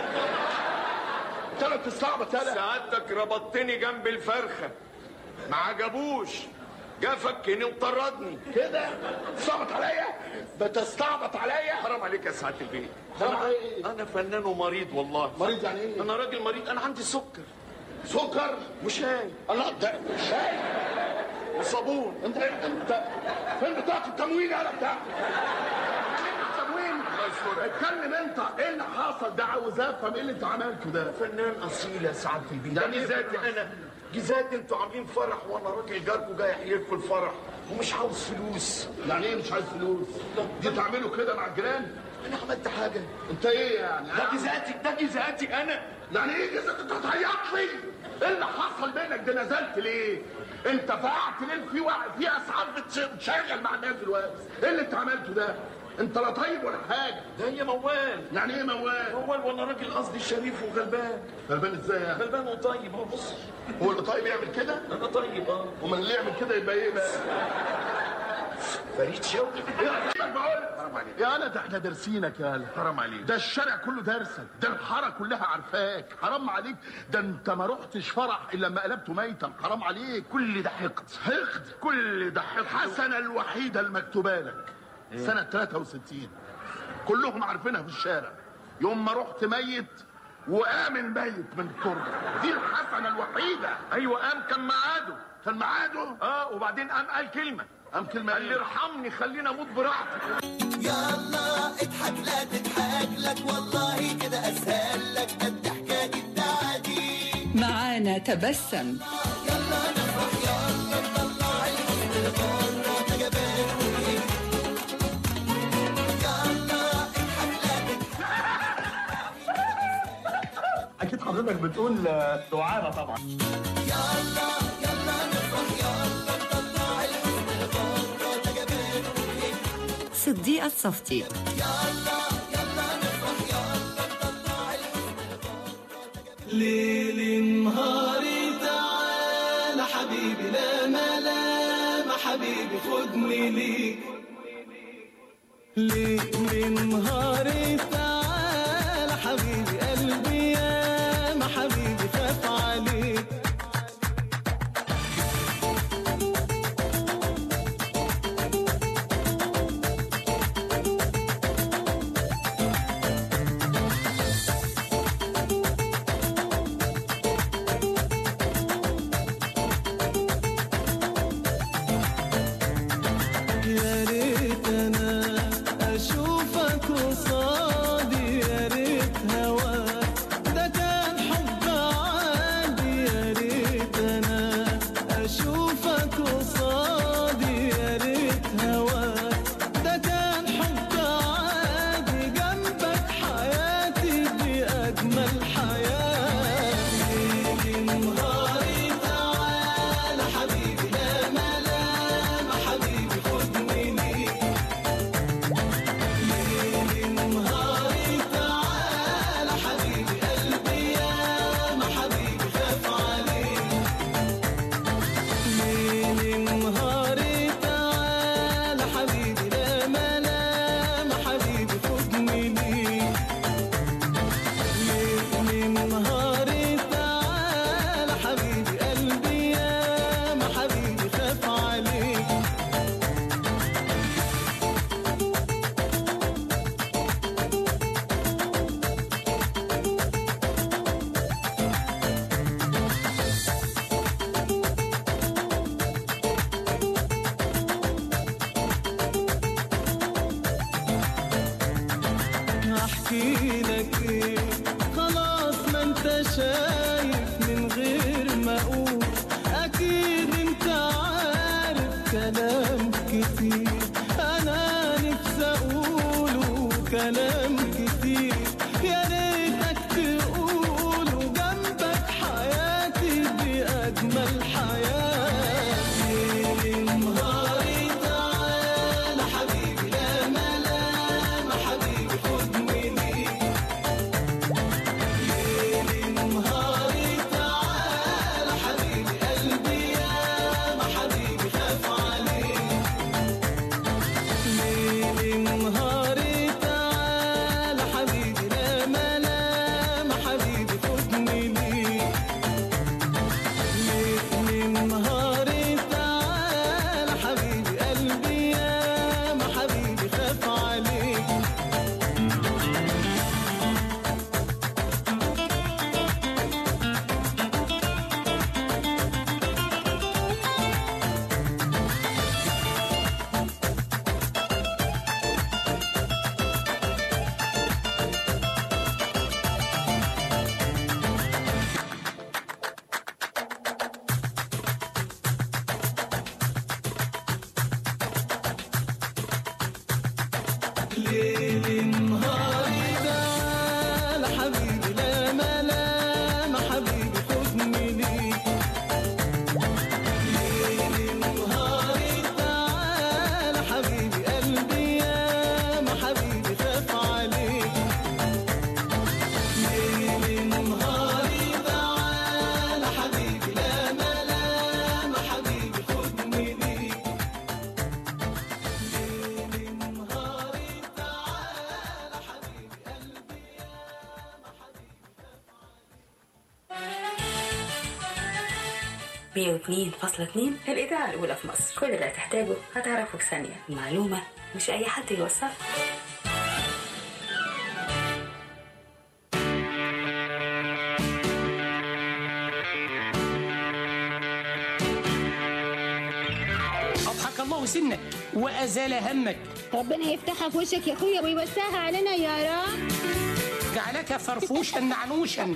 ثلاث استعبط يالا. سعادتك ربطتني جنب الفرخه ما عجبوش، جا فكني وطردني كده. استعبط عليا؟ بتستعبط عليا؟ حرام عليك يا سعاده البيت. حرام عليك. انا فنان ومريض والله. مريض يعني ايه؟ انا راجل مريض، انا عندي سكر. سكر وشاي. الله ده شاي وصابون. انت فين بتاعت التموين يالا بتاعتك؟ التموين. اتكلم انت، ايه اللي حصل ده؟ عاوز افهم ايه اللي انت عملته ده. فنان اصيل يا سعاده البيت. يعني ايه جزاتي انا؟ جزاتي انتوا عاملين فرح وانا راجل جاركوا جاي احييكوا الفرح ومش عاوز فلوس. يعني ايه مش عايز فلوس؟ دي تعملوا كده مع الجيران؟ انا عملت حاجه؟ انت ايه يعني؟ ده جزاتي انا. يعني ايه جزاتي؟ انت هتعيط لي؟ ايه اللي حصل بينك ده؟ نزلت ليه؟ انت فقعت ليه في اسعاف بتشغل مع الناس دلوقتي؟ ايه اللي انت عملته ده؟ انت لا طيب ولا حاجه. ده هي موال. يعني ايه موال؟ موال وانا راجل قصدي شريف وغلبان. غلبان ازاي يعني؟ غلبان وطيب اهو. بص هو اللي طيب يعمل كده؟ انا طيب ومن اللي يعمل كده يبقى ايه بقى؟ فريد شوقي. حرام عليك يا انا، ده احنا دارسينك يا هلا. حرام عليك. ده الشارع كله دارسك، ده الحاره كلها عارفاك. حرام عليك، ده انت ما رحتش فرح الا لما قلبته ميتا. حرام عليك. كل ده حقد. كل ده حقد. الحسنه الوحيده المكتوبه لك سنه 63 كلهم عارفينها في الشارع، يوم ما رحت ميت وقام الميت من التربه. دي الحسنه الوحيده. ايوه قام، كان ميعاده. كان ميعاده؟ وبعدين قام قال كلمه. قام كلمه قال لي ارحمني خليني اموت براحتي. يلا اضحك لا تضحك لك والله كده اسهل لك، ده الضحكه دي بتاعتي. معانا تبسم. يلا نفرح يلا نطلع الحزن لبره، ده جبان وإيه. يلا اضحك لا تضحك. اكيد حضرتك بتقول دعابه طبعا. يلا نفرح يلا نطلع الحزن لبره، ده جبان وإيه. صديقة الصفتي. يلا نفرح يلا نطلع الحزن لبره. ليل نهاري تعالى حبيبي، لا ملامة حبيبي خدني ليك. ليل نهاري تعالى حبيبي، قلبي يا ما حبيبي خاف عليك. يا ريت انا اشوفك قصادي، يا ريت هواك احكي لك ايه، خلاص ما انت شايف من غير ما اقول، اكيد انت عارف كلام كتير انا نفسي اقوله، كلام كتير يا ريتك تقوله، جنبك حياتي دي اجمل حياه. الإذاعة الأولى في مصر، كل اللي هتحتاجه هتعرفه في ثانية، المعلومة مش أي حد يوصلها. أضحك الله سنك وأزال همك، ربنا يفتحها في وشك يا أخويا ويوسعها علينا يا رب، جعلك فرفوشا نعنوشا.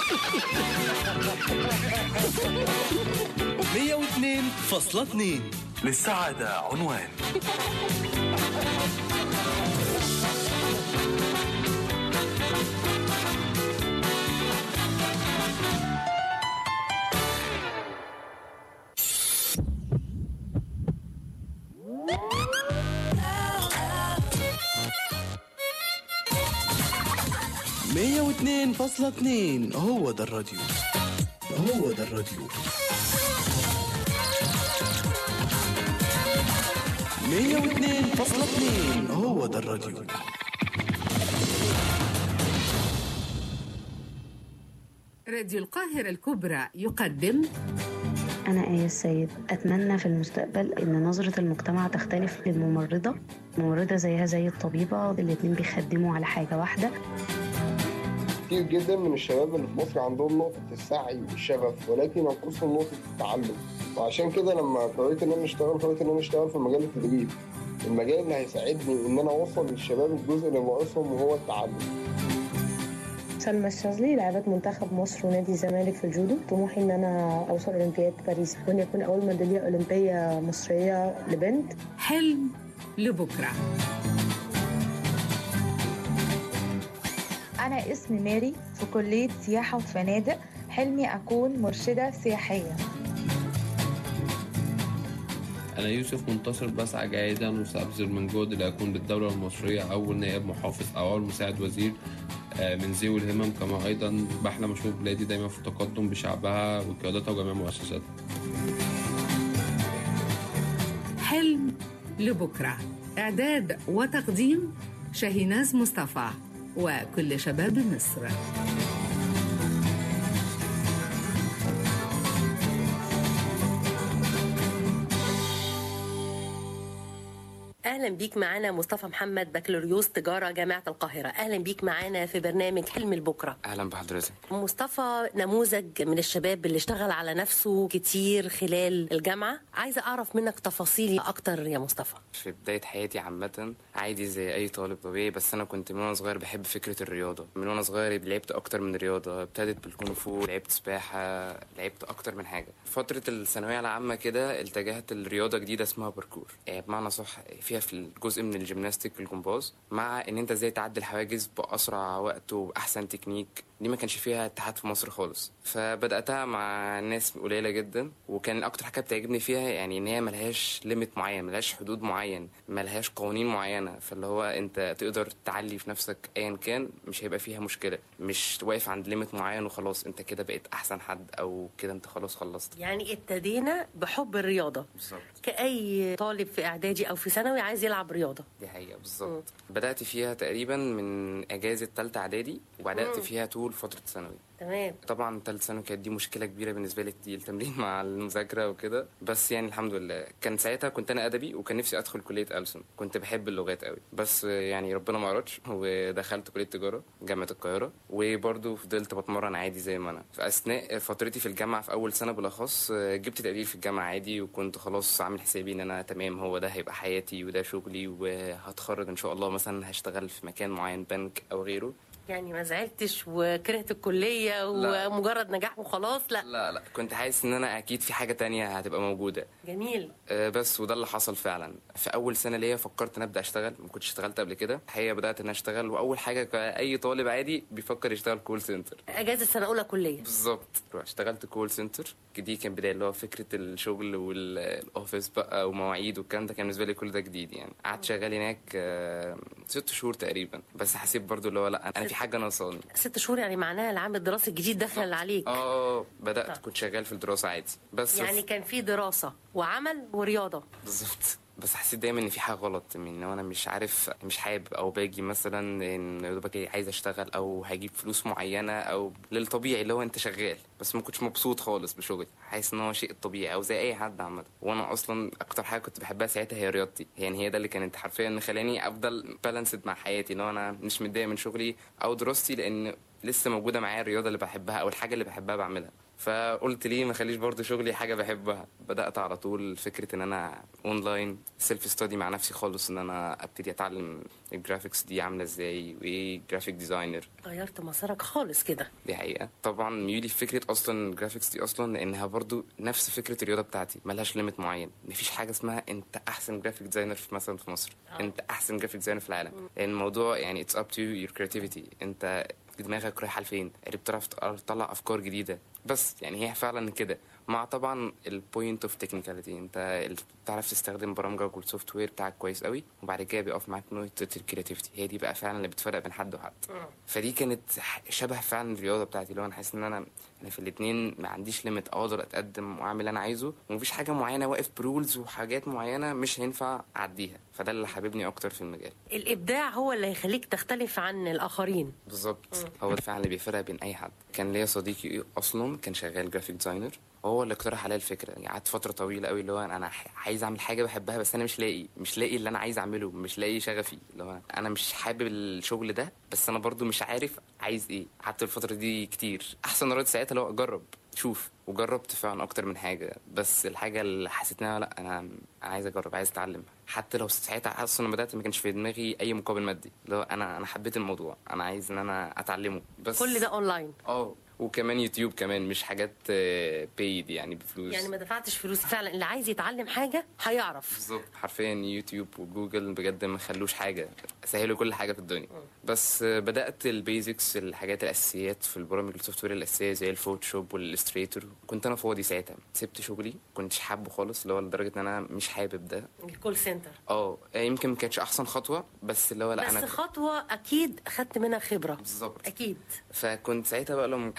102.2 للسعادة عنوان. مية 102.2 هو ده الراديو، هو ده الراديو. 102.2 هو ده الراديو. راديو القاهرة الكبرى يقدم. أنا آية السيد. أتمنى في المستقبل إن نظرة المجتمع تختلف للممرضة، ممرضة زيها زي الطبيبة، الاتنين بيخدموا على حاجة واحدة. كتير جدا من الشباب اللي في مصر عندهم نقطة السعي والشغف، ولكن ينقصهم نقطة التعلم، وعشان كده لما قررت إن أنا أشتغل في مجال التدريب، المجال اللي هيساعدني إن أنا أوصل للشباب الجزء اللي ناقصهم وهو التعلم. سلمى الشاذلي، لاعبة منتخب مصر ونادي الزمالك في الجودو. طموحي ان انا اوصل اولمبياد باريس وان يكون اول ميداليه اولمبيه مصريه لبنت. حلم لبكره. انا اسمي ماري، في كليه سياحه وفنادق. حلمي اكون مرشده سياحيه. أنا يوسف منتصر، بسعى جاهدا وسأبذل من جهد لأكون بالدولة المصرية أول نائب محافظ أو أول مساعد وزير من ذوي الهمم، كما أيضا بحلم أشوف بلادي دايما في تقدم بشعبها وقيادتها وجميع مؤسساتها. حلم لبكرة، إعداد وتقديم شاهيناز مصطفى وكل شباب مصر. أهلا اهلا بيك معانا مصطفى محمد، بكالوريوس تجاره جامعه القاهره. اهلا بيك معانا في برنامج حلم لبكره. اهلا بحضرتك. مصطفى نموذج من الشباب اللي اشتغل على نفسه كتير خلال الجامعه. عايزه اعرف منك تفاصيل اكتر يا مصطفى. في بدايه حياتي عامه عادي زي اي طالب طبيعي، بس انا كنت من وانا صغير بحب فكره الرياضه. من وانا صغير لعبت اكتر من رياضه، ابتدت بالكونغ فو، لعبت سباحه، لعبت اكتر من حاجه. فتره الثانويه العامه كده اتجهت لرياضه جديده اسمها باركور، بمعنى صح فيها في الجزء من الجيمناستيك الجمباز، مع ان انت ازاي تعدي الحواجز باسرع وقت وباحسن تكنيك. دي ما كانش فيها اتحاد في مصر خالص، فبداتها مع ناس قليله جدا. وكان اكتر حاجه بتعجبني فيها يعني ان هي ملهاش ليميت معين، ملهاش حدود معين، ملهاش قوانين معينه. فاللي هو انت تقدر تعلي في نفسك ايا كان، مش هيبقى فيها مشكله، مش واقف عند ليميت معين وخلاص انت كده بقيت احسن حد او كده انت خلاص خلصت. يعني ابتدينا بحب الرياضه بالظبط، كأي طالب في اعدادي او في ثانوي عايز يلعب رياضه. دي حقيقه بالظبط. بدات فيها تقريبا من اجازه ثالثه اعدادي، وبدات فيها طول فتره ثانوي. تمام. طبعا ثالث ثانوي كانت دي مشكله كبيره بالنسبه لي، التمرين مع المذاكره وكده، بس يعني الحمد لله. كان ساعتها كنت انا ادبي وكان نفسي ادخل كليه ألسن، كنت بحب اللغات قوي، بس يعني ربنا ما اردش ودخلت كليه تجاره جامعه القاهره. وبرضه فضلت بتمرن عادي زي ما انا. في اثناء فترتي في الجامعه في اول سنه بالاخص جبت تقدير في الجامعه عادي، وكنت خلاص عامل حسابي ان انا تمام، هو ده هيبقى حياتي وده شغلي، وهتخرج ان شاء الله مثلا هشتغل في مكان معين، بنك او غيره. يعني ما زعلتش وكرهت الكلية ومجرد نجاح وخلاص؟ لا كنت حاسس ان انا اكيد في حاجة تانية هتبقى موجودة. جميل. بس وده اللي حصل فعلا. في اول سنة ليا فكرت ان ابدا اشتغل، ما كنتش اشتغلت قبل كده. الحقيقة بدات ان اشتغل، واول حاجة كاي طالب عادي بيفكر يشتغل كول سنتر اجازة سنة اولى كلية. بالظبط. اشتغلت كول سنتر، دي كان بداية اللي هو فكرة الشغل والاوفيس بقى ومواعيد والكلام ده، كان بالنسبة لي كل ده جديد يعني. قعدت شغال هناك 6 شهور تقريبا، بس حسيت برضو اللي هو لا انا في حاجة ناقصاني. 6 شهور يعني معناها العام الدراسي الجديد دخل عليك. بدأت كنت شغال في الدراسة عادي، بس يعني كان في دراسة وعمل ورياضة. بالظبط. بس حسيت دايما ان في حاجه غلط، ان انا مش عارف، مش حابب، او باجي مثلا ان باجي عايز اشتغل او هجيب فلوس معينه او للطبيعي اللي هو انت شغال، بس ما كنتش مبسوط خالص بشغلي، حاسس ان هو شيء طبيعي او زي اي حد عامه. وانا اصلا اكتر حاجه كنت بحبها ساعتها هي رياضتي، يعني هي ده اللي كانت حرفيا خلاني افضل بالانسد مع حياتي، ان انا مش متضايق من شغلي او دراستي، لان لسه موجوده معايا الرياضه اللي بحبها او الحاجه اللي بحبها بعملها. فقلت ليه ما خليش برضه شغلي حاجه بحبها. بدات على طول فكره ان انا اونلاين سيلف ستادي مع نفسي خالص، ان انا ابتدي اتعلم الجرافيكس دي عامله ازاي وايه جرافيك ديزاينر. غيرت مسارك خالص كده. دي حقيقه. طبعا ميولي في فكره اصلا الجرافيكس دي اصلا لانها برضه نفس فكره الرياضه بتاعتي، ملهاش ليميت معين، مفيش حاجه اسمها انت احسن جرافيك ديزاينر مثلا في مصر، انت احسن جرافيك ديزاينر في العالم. لان الموضوع يعني اتس اب تو يور كرياتيفيتي، انت دماغك رايحه لفين، اللي بتعرف تطلع افكار جديده. بس يعني هي فعلا كده، مع طبعا البوينت اوف تكنيكاليتي، انت بتعرف تستخدم برامجك والسوفت وير بتاعك كويس قوي، وبعد كده بيقف معاك نقطه الكرياتيفيتي، هي دي بقى فعلا اللي بتفرق بين حد وحد. فدي كانت شبه فعلا الرياضه بتاعتي، اللي هو انا حاسس ان انا في الاثنين ما عنديش ليميت، اقدر اتقدم واعمل اللي انا عايزه، ومفيش حاجه معينه واقف برولز وحاجات معينه مش هينفع اعديها. فده اللي حاببني اكتر في المجال. الابداع هو اللي هيخليك تختلف عن الاخرين. بالظبط. هو ده فعلا اللي بيفرق بين اي حد. كان ليا صديقي اصلا كان شغال جرافيك ديزاينر، هو اللي اقترح عليا الفكره. يعني قعدت فتره طويله قوي اللي هو انا عايز اعمل حاجه بحبها، بس انا مش لاقي اللي انا عايز اعمله، مش لاقي شغفي، اللي هو انا مش حابب الشغل ده، بس انا برضو مش عارف عايز ايه. قعدت الفتره دي كتير. احسن رد ساعتها اللي هو اجرب شوف، وجربت فعلا اكتر من حاجه، بس الحاجه اللي حسيت انها لا انا عايز اجرب، عايز اتعلم. حتى لو ساعتها اصلا بدات ما كانش في دماغي اي مقابل مادي، اللي هو انا حبيت الموضوع، انا عايز ان انا اتعلمه. بس كل ده اونلاين. وكمان يوتيوب كمان، مش حاجات بيد يعني بفلوس، يعني ما دفعتش فلوس. فعلا اللي عايز يتعلم حاجه هيعرف. بالظبط. حرفيا يوتيوب وجوجل بجد ما خلوش حاجه، سهلوا كل حاجه في الدنيا. بس بدات البيزكس، الحاجات الاساسيات في البرامج السوفت وير الاساسيه زي الفوتوشوب والإليستريتور. كنت انا فاضي ساعتها، سبت شغلي كنتش حابه خالص، اللي هو لدرجه ان انا مش حابب ده. الكول سنتر يمكن ما كانتش احسن خطوه، بس اللي هو لا بس خطوه اكيد اخدت منها خبره. بالظبط. اكيد. فكنت ساعتها بقى لما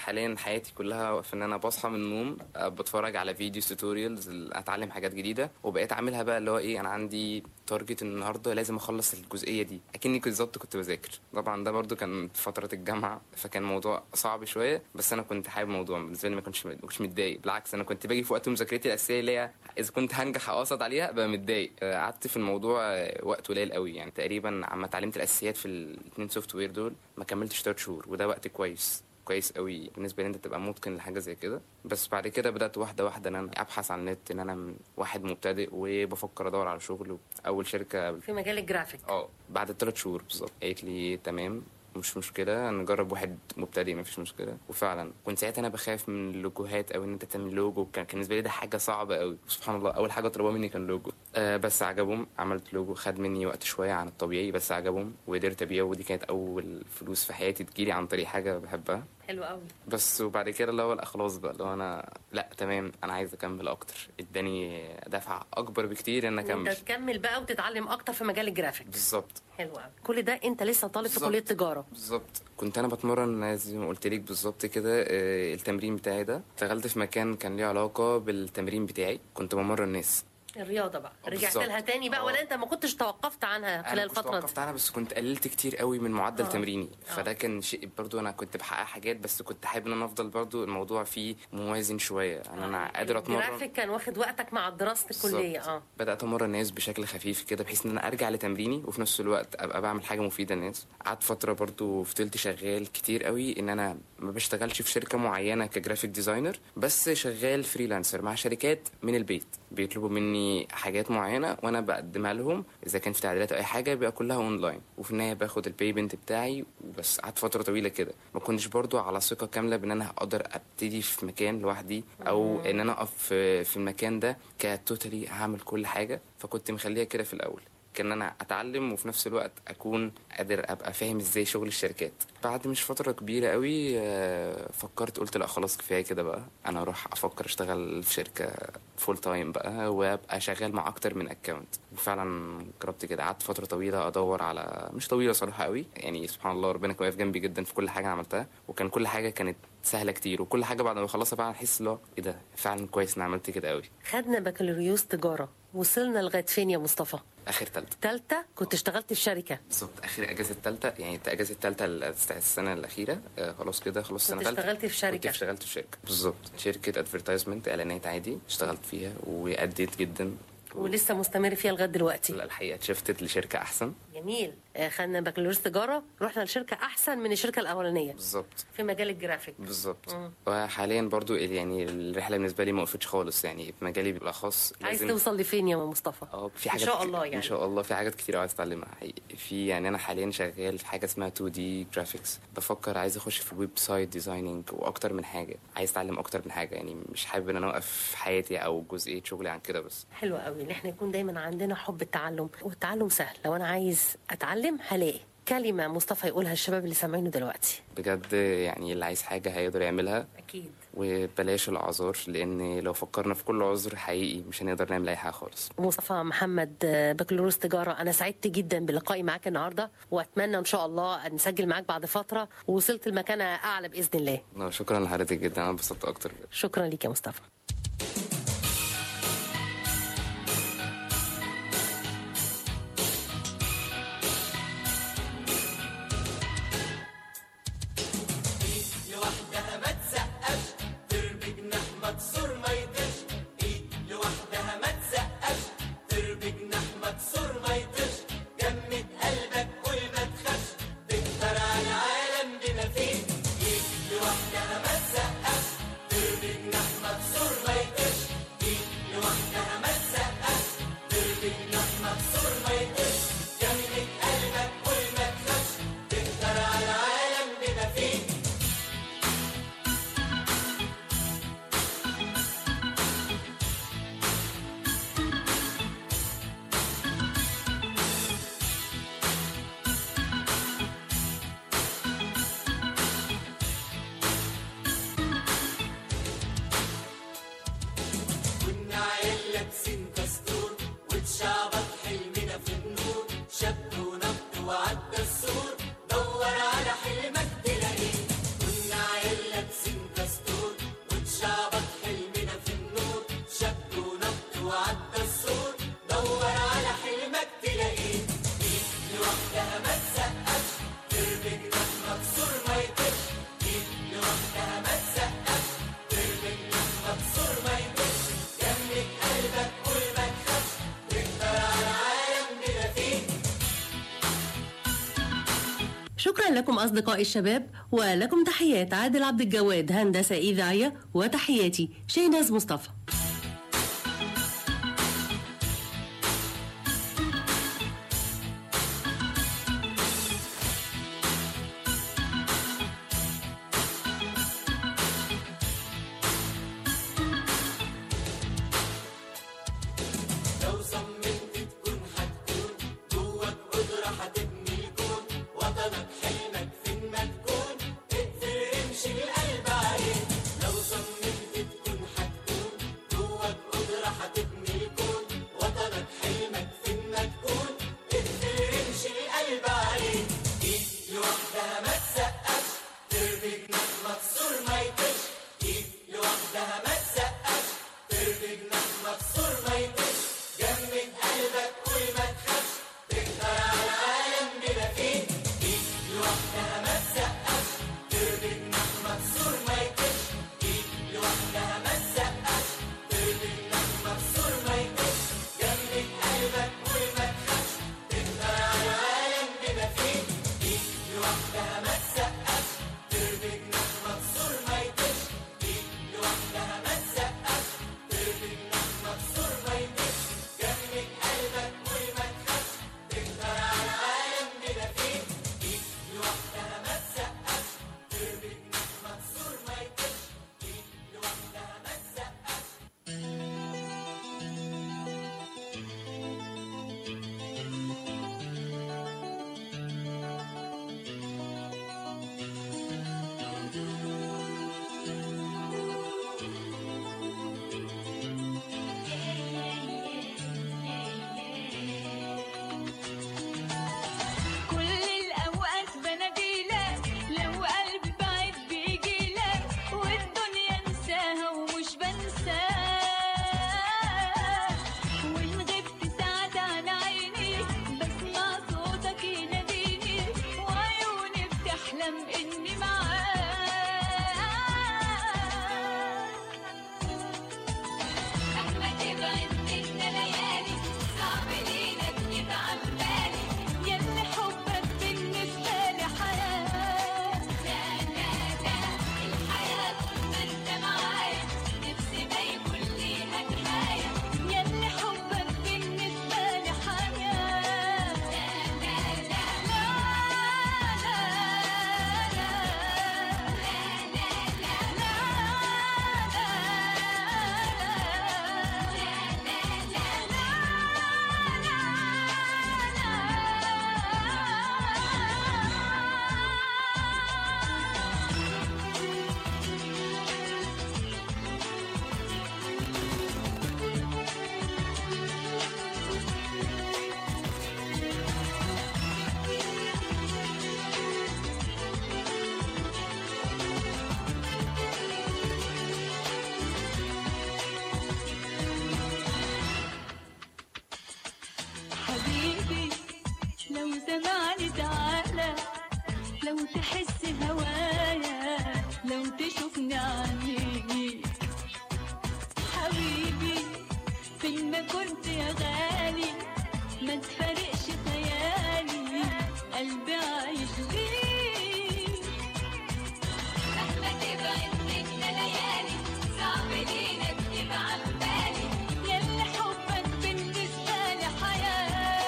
حاليا حياتي كلها في ان انا بصحى من النوم بتفرج على فيديو توتوريالز اتعلم حاجات جديده، وبقيت اعملها بقى اللي هو ايه، انا عندي تارجت النهارده لازم اخلص الجزئيه دي اكني بالظبط كنت بذاكر. طبعا ده برضو كان في فتره الجامعه، فكان الموضوع صعب شويه، بس انا كنت حابب الموضوع بالنسبه لي، ما كنتش متضايق، بالعكس انا كنت باجي في وقت مذاكرتي الاساسيه اللي هي اذا كنت هنجح او اقصد عليها بقى متضايق. قعدت في الموضوع وقت قليل قوي، يعني تقريبا عما اتعلمت الاساسيات في الاثنين سوفت وير دول ما كملتش 3 شهور، وده وقت كويس قوي بالنسبه لي انت تبقى متقن لحاجه زي كده. بس بعد كده بدات واحده واحده ان انا ابحث عن النت، ان انا واحد مبتدئ وبفكر ادور على شغل. اول شركه في مجال الجرافيك بعد 3 شهور بالظبط قالت لي تمام مش مشكله نجرب واحد مبتدئ ما فيش مشكله. وفعلا كنت ساعتها انا بخاف من اللوجوهات او ان انت تعمل لوجو، كان بالنسبه لي ده حاجه صعبه قوي. سبحان الله اول حاجه طلبوها مني كان لوجو، بس عجبهم. عملت لوجو خد مني وقت شويه عن الطبيعي بس عجبهم وقدرت ابيعه، ودي كانت اول فلوس في حياتي تجيلي عن طريق حاجه بحبها. حلو قوي. بس وبعد كده اللي هو خلاص بقى اللي هو انا لا تمام انا عايز اكمل اكتر، اداني دفعه اكبر بكتير ان اكمل. انت تكمل بقى وتتعلم اكتر في مجال الجرافيك. بالظبط. حلو قوي. كل ده انت لسه طالب في كليه تجاره. بالظبط. كنت انا بتمرن زي ما قلت لك بالظبط كده. التمرين بتاعي ده اشتغلت في مكان كان ليه علاقه بالتمرين بتاعي، كنت بمرن ناس. الرياضه بقى رجعت لها تاني بقى ولا انت ما كنتش توقفت عنها خلال الفتره دي؟ توقفت عنها بس كنت قللت كتير قوي من معدل تمريني. فده كان شيء برضو انا كنت بحقق حاجات، بس كنت حابب ان انا افضل برضو الموضوع فيه موازن شويه، ان انا قادر اتمرن. الجرافيك كان واخد وقتك مع دراسه الكليه. بدات امرن الناس بشكل خفيف كده بحيث ان انا ارجع لتمريني وفي نفس الوقت ابقى بعمل حاجه مفيده للناس. قعدت فتره برضو فضلت شغال كتير قوي، ان انا ما بشتغلش في شركه معينه كجرافيك ديزاينر، بس شغال فريلانسر مع شركات من البيت بيطلبوا مني حاجات معينه وانا بقدمها لهم، اذا كان في تعديلات او اي حاجه بيبقى كلها اونلاين، وفي النهايه باخد البيمنت بتاعي وبس. قعدت فتره طويله كده ما كنتش برضو على ثقه كامله بان انا اقدر ابتدي في مكان لوحدي او ان انا اقف في المكان ده كتوتالي هعمل كل حاجه. فكنت مخليها كده في الاول كان انا اتعلم وفي نفس الوقت اكون قادر ابقى فاهم ازاي شغل الشركات. بعد مش فتره كبيره قوي فكرت قلت لا خلاص كفايه كده بقى، انا اروح افكر اشتغل في شركه فول تايم بقى وابقى شغال مع اكتر من اكونت. وفعلا جربت كده. قعدت فتره طويله ادور على مش طويله صراحه قوي، يعني سبحان الله ربنا كان واقف جنبي جدا في كل حاجه عملتها، وكان كل حاجه كانت سهله كتير، وكل حاجه بعد ما اخلصها بقى احس اللي هو ايه ده فعلا كويس ان عملت كده قوي. خدنا بكالوريوس تجاره، وصلنا لغايه فين يا مصطفى؟ اخر ثالثه كنت اشتغلت في شركه بالظبط. اخر اجازه ثالثه، يعني اجازه ثالثه السنه الاخيره خلاص كده خلاص سنه ثالثه اشتغلت في شركه. اشتغلت في شركه بالظبط، شركه ادفرتايزمنت اعلانات عادي. اشتغلت فيها واديت جدا ولسه مستمر فيها لغايه دلوقتي. لا الحقيقه شفتت لشركه احسن. جميل. خدنا بكالوريوس تجاره رحنا لشركه احسن من الشركه الاولانيه بالظبط في مجال الجرافيك بالظبط. وحاليا برضو يعني الرحله بالنسبه لي ما وقفتش خالص، يعني في مجالي بالاخص عايز توصل لفين يا مصطفى؟ في حاجات ان شاء الله يعني ان شاء الله في حاجات كتير عايز اتعلمها في يعني انا حاليا شغال في حاجه اسمها 2D جرافيكس. بفكر عايز اخش في الويب سايت ديزايننج واكتر من حاجه، عايز اتعلم اكتر من حاجه، يعني مش حابب ان انا اوقف حياتي او جزئيه شغلي عن كده بس. حلو قوي ان احنا يكون دايما عندنا حب التعلم، والتعلم سهل. لو انا عايز اتعلم هلاقي. كلمه مصطفى يقولها الشباب اللي سامعينه دلوقتي. بجد يعني اللي عايز حاجه هيقدر يعملها اكيد، وبلاش الاعذار، لان لو فكرنا في كل عذر حقيقي مش هنقدر نعمل اي حاجه خالص. مصطفى محمد بكالوريوس تجاره، انا سعدت جدا بلقائي معاك النهارده، واتمنى ان شاء الله نسجل معاك بعد فتره ووصلت لمكانه اعلى باذن الله. شكرا لحضرتك جدا، انا انبسطت اكتر. شكرا ليك يا مصطفى. وعدى السور دور على حلمك تلاقيه. كنا عيلة شكرا لكم أصدقائي الشباب، ولكم تحيات عادل عبد الجواد هندسة إذاعية، وتحياتي شيناز مصطفى.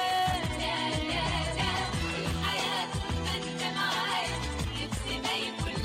يلي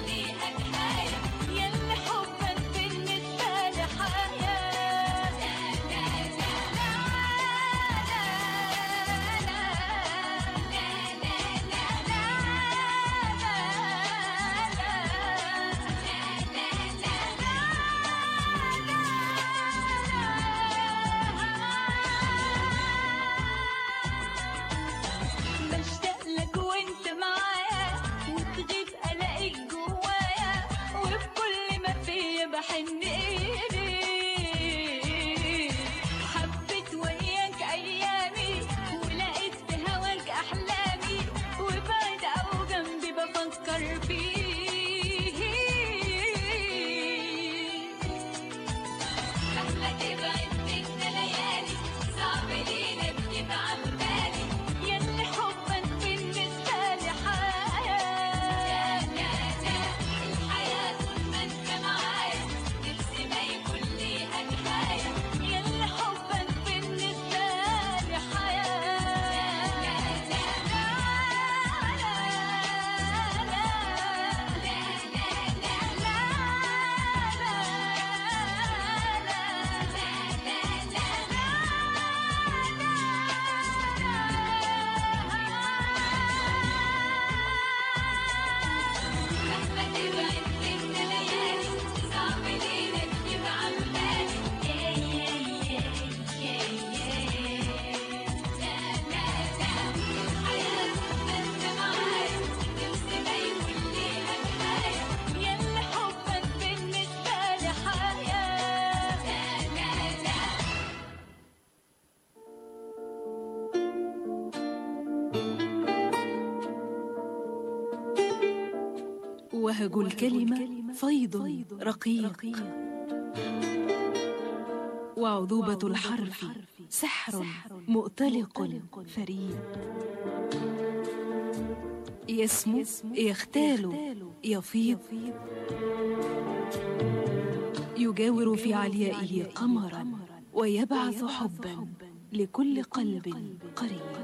وهج الكلمة فيض رقيق، وعذوبة الحرف سحر مؤتلق فريد. يسمو يختال يفيض، يجاور في عليائه قمرا، ويبعث حبا لكل قلب قريب.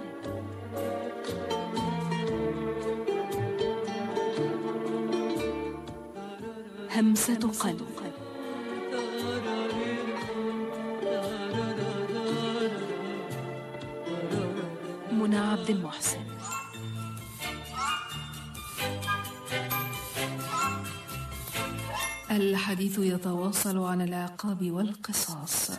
همسة قلب. منى عبد المحسن. الحديث يتواصل عن العقاب والقصاص.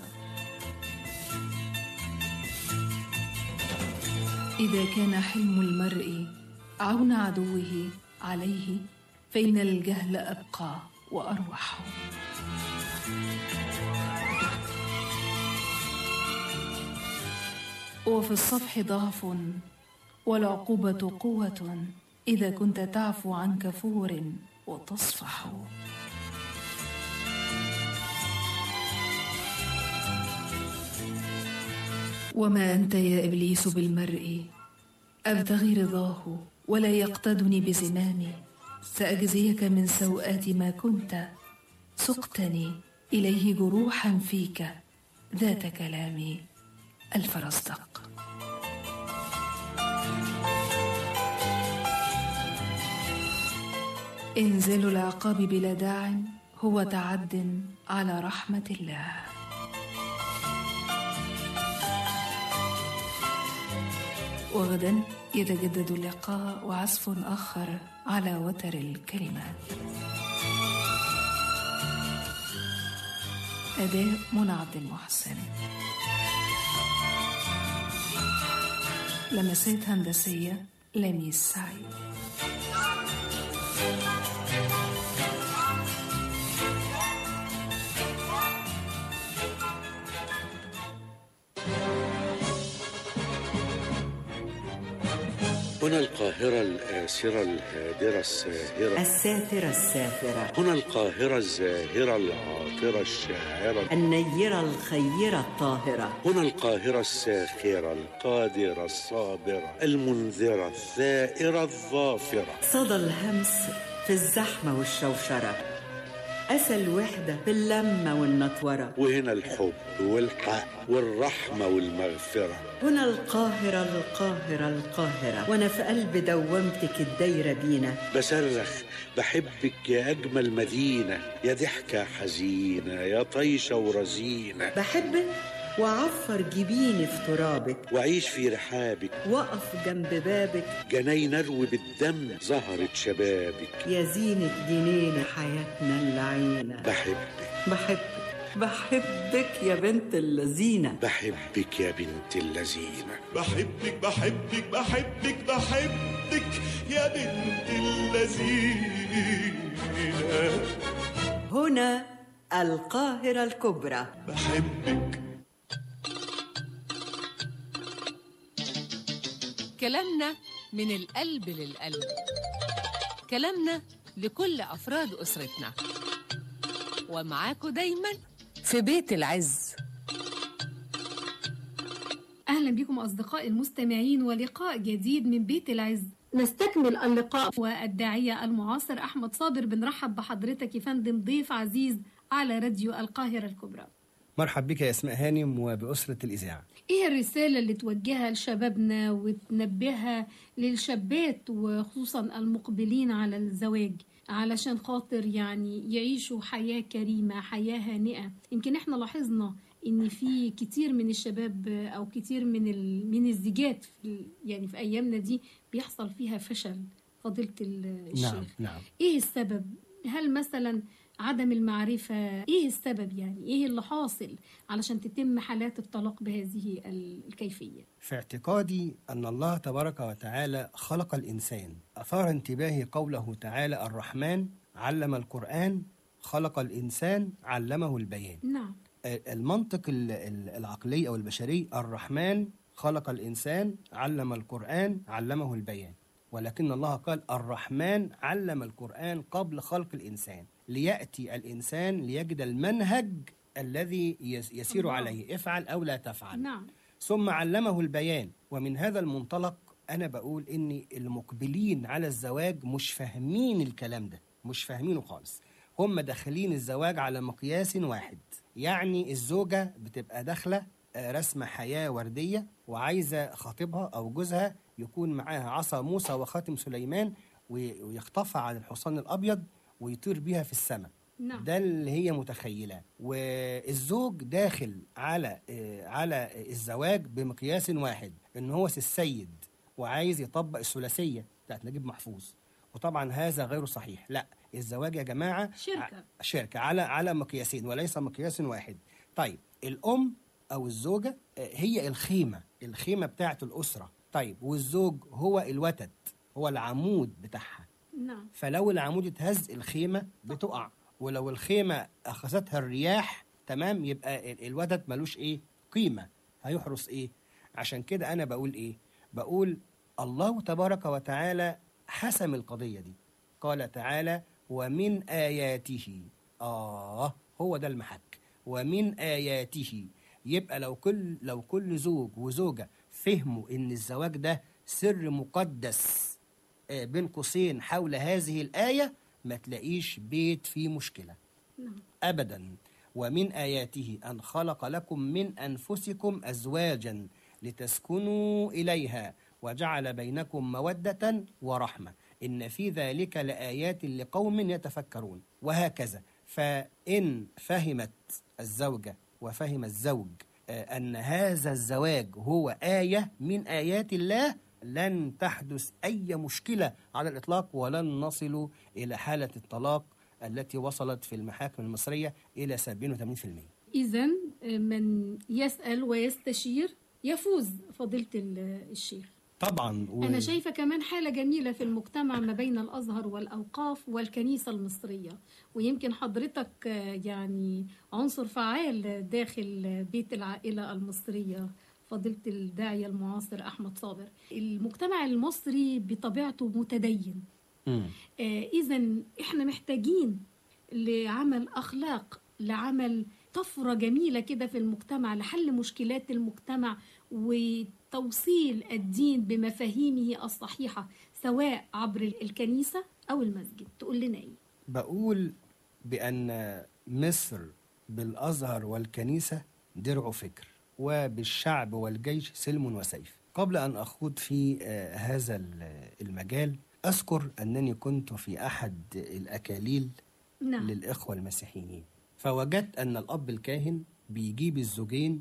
إذا كان حلم المرء عون عدوه عليه، فإن الجهل أبقى وأروح. وفي الصفح ضعف والعقوبة قوة، إذا كنت تعفو عن كفور وتصفح. وما أنت يا إبليس بالمرء أبتغي رضاه، ولا يقتدني بزمامي. سأجزيك من سوءات ما كنت، سقتني إليه جروحا فيك ذات كلامي. الفرزدق. إنزال العقاب بلا داع هو تعد على رحمة الله. وغدا يتجدد اللقاء وعزف آخر على وتر الكلمات. أداء منى عبد المحسن. لمسات هندسية لميس سعيد. هنا القاهرة الآسرة الهادرة الساهرة الساترة السافرة. هنا القاهرة الزاهرة العاطرة الشاعرة النيرة الخيرة الطاهرة. هنا القاهرة الساخرة القادرة الصابرة المنذرة الثائرة الظافرة. صدى الهمس في الزحمة والشوشرة، أسى الوحدة في اللمة والنطورة. وهنا الحب والحق والرحمة والمغفرة. هنا القاهرة القاهرة القاهرة، وأنا في قلب دوامتك الدايرة بينا. بصرخ بحبك يا أجمل مدينة، يا ضحكة حزينة يا طيشة ورزينة. بحبك وعفر جبيني في ترابك، وعيش في رحابك، وقف جنب بابك. جناين اروي بالدم زهرة شبابك، يا زينة جنين حياتنا اللعينة. بحبك يا بنت اللذينة. بحبك يا بنت اللذينة. بحبك يا بنت اللذينة. هنا القاهرة الكبرى. بحبك. كلامنا من القلب للقلب، كلامنا لكل أفراد أسرتنا، ومعاكم دايما في بيت العز. أهلا بكم أصدقائي المستمعين، ولقاء جديد من بيت العز. نستكمل اللقاء، والداعية المعاصر أحمد صابر بنرحب بحضرتك يا فندم، ضيف عزيز على راديو القاهرة الكبرى. مرحب بك يا اسماء هانم وبأسرة الإذاعة. إيه الرسالة اللي توجهها لشبابنا وتنبهها للشابات وخصوصا المقبلين على الزواج، علشان خاطر يعني يعيشوا حياة كريمة، حياة هانئة؟ يمكن احنا لاحظنا ان في كتير من الشباب او كتير من الزيجات يعني في ايامنا دي بيحصل فيها فشل. فضيلة الشيخ، نعم. ايه السبب؟ هل مثلا عدم المعرفة؟ ايه السبب؟ يعني ايه اللي حاصل علشان تتم حالات الطلاق بهذه الكيفية؟ في اعتقادي أن الله تبارك وتعالى خلق الإنسان. أثار انتباهي قوله تعالى: الرحمن علم القرآن خلق الإنسان علمه البيان. نعم. المنطق العقلي أو البشري: الرحمن خلق الإنسان علم القرآن علمه البيان. ولكن الله قال الرحمن علم القرآن قبل خلق الإنسان ليأتي الإنسان ليجد المنهج الذي يسير عليه، افعل أو لا تفعل. نعم. ثم علمه البيان. ومن هذا المنطلق أنا بقول إن المقبلين على الزواج مش فاهمين الكلام ده، مش فاهمينه خالص. هم داخلين الزواج على مقياس واحد، يعني الزوجة بتبقى داخلة رسم حياة وردية وعايزة خطيبها أو جوزها يكون معاها عصا موسى وخاتم سليمان ويخطفها عن الحصان الأبيض ويطير بيها في السماء. نعم. ده اللي هي متخيلة. والزوج داخل على الزواج بمقياس واحد، إن هو السيد وعايز يطبق الثلاثية بتاعت نجيب محفوظ، وطبعا هذا غير صحيح. لا، الزواج يا جماعة شركة على مقياسين وليس مقياس واحد. طيب الأم أو الزوجة هي الخيمة بتاعت الأسرة. طيب والزوج هو الوتد، هو العمود بتاعها. نعم. فلو العمود اتهز الخيمة بتقع، ولو الخيمة أخذتها الرياح تمام يبقى الوتد ملوش قيمة، هيحرس عشان كده أنا بقول بقول الله تبارك وتعالى حسم القضية دي. قال تعالى ومن آياته، هو ده المحك، ومن آياته. يبقى لو كل زوج وزوجة فهموا إن الزواج ده سر مقدس بين قوسين حول هذه الآية، ما تلاقيش بيت فيه مشكلة أبدا. ومن آياته أن خلق لكم من أنفسكم أزواجا لتسكنوا إليها وجعل بينكم مودة ورحمة إن في ذلك لآيات لقوم يتفكرون، وهكذا. فإن فهمت الزوجة وفهم الزوج أن هذا الزواج هو آية من آيات الله، لن تحدث أي مشكلة على الإطلاق، ولن نصل إلى حالة الطلاق التي وصلت في المحاكم المصرية إلى 70 و80%. إذن من يسأل ويستشير يفوز، فضيلة الشيخ. طبعا أنا شايفة كمان حالة جميلة في المجتمع ما بين الأزهر والأوقاف والكنيسة المصرية، ويمكن حضرتك يعني عنصر فعال داخل بيت العائلة المصرية، فضيلة الداعية المعاصر أحمد صابر. المجتمع المصري بطبيعته متدين، إذن إحنا محتاجين لعمل أخلاق، لعمل طفرة جميلة كده في المجتمع لحل مشكلات المجتمع وتوصيل الدين بمفاهيمه الصحيحة، سواء عبر الكنيسة أو المسجد. تقول لنا إيه؟ بقول بأن مصر بالأزهر والكنيسة درع فكر، وبالشعب والجيش سلم وسيف. قبل أن أخوض في هذا المجال أذكر أنني كنت في أحد الأكاليل للإخوة المسيحيين، فوجدت أن الأب الكاهن بيجيب الزوجين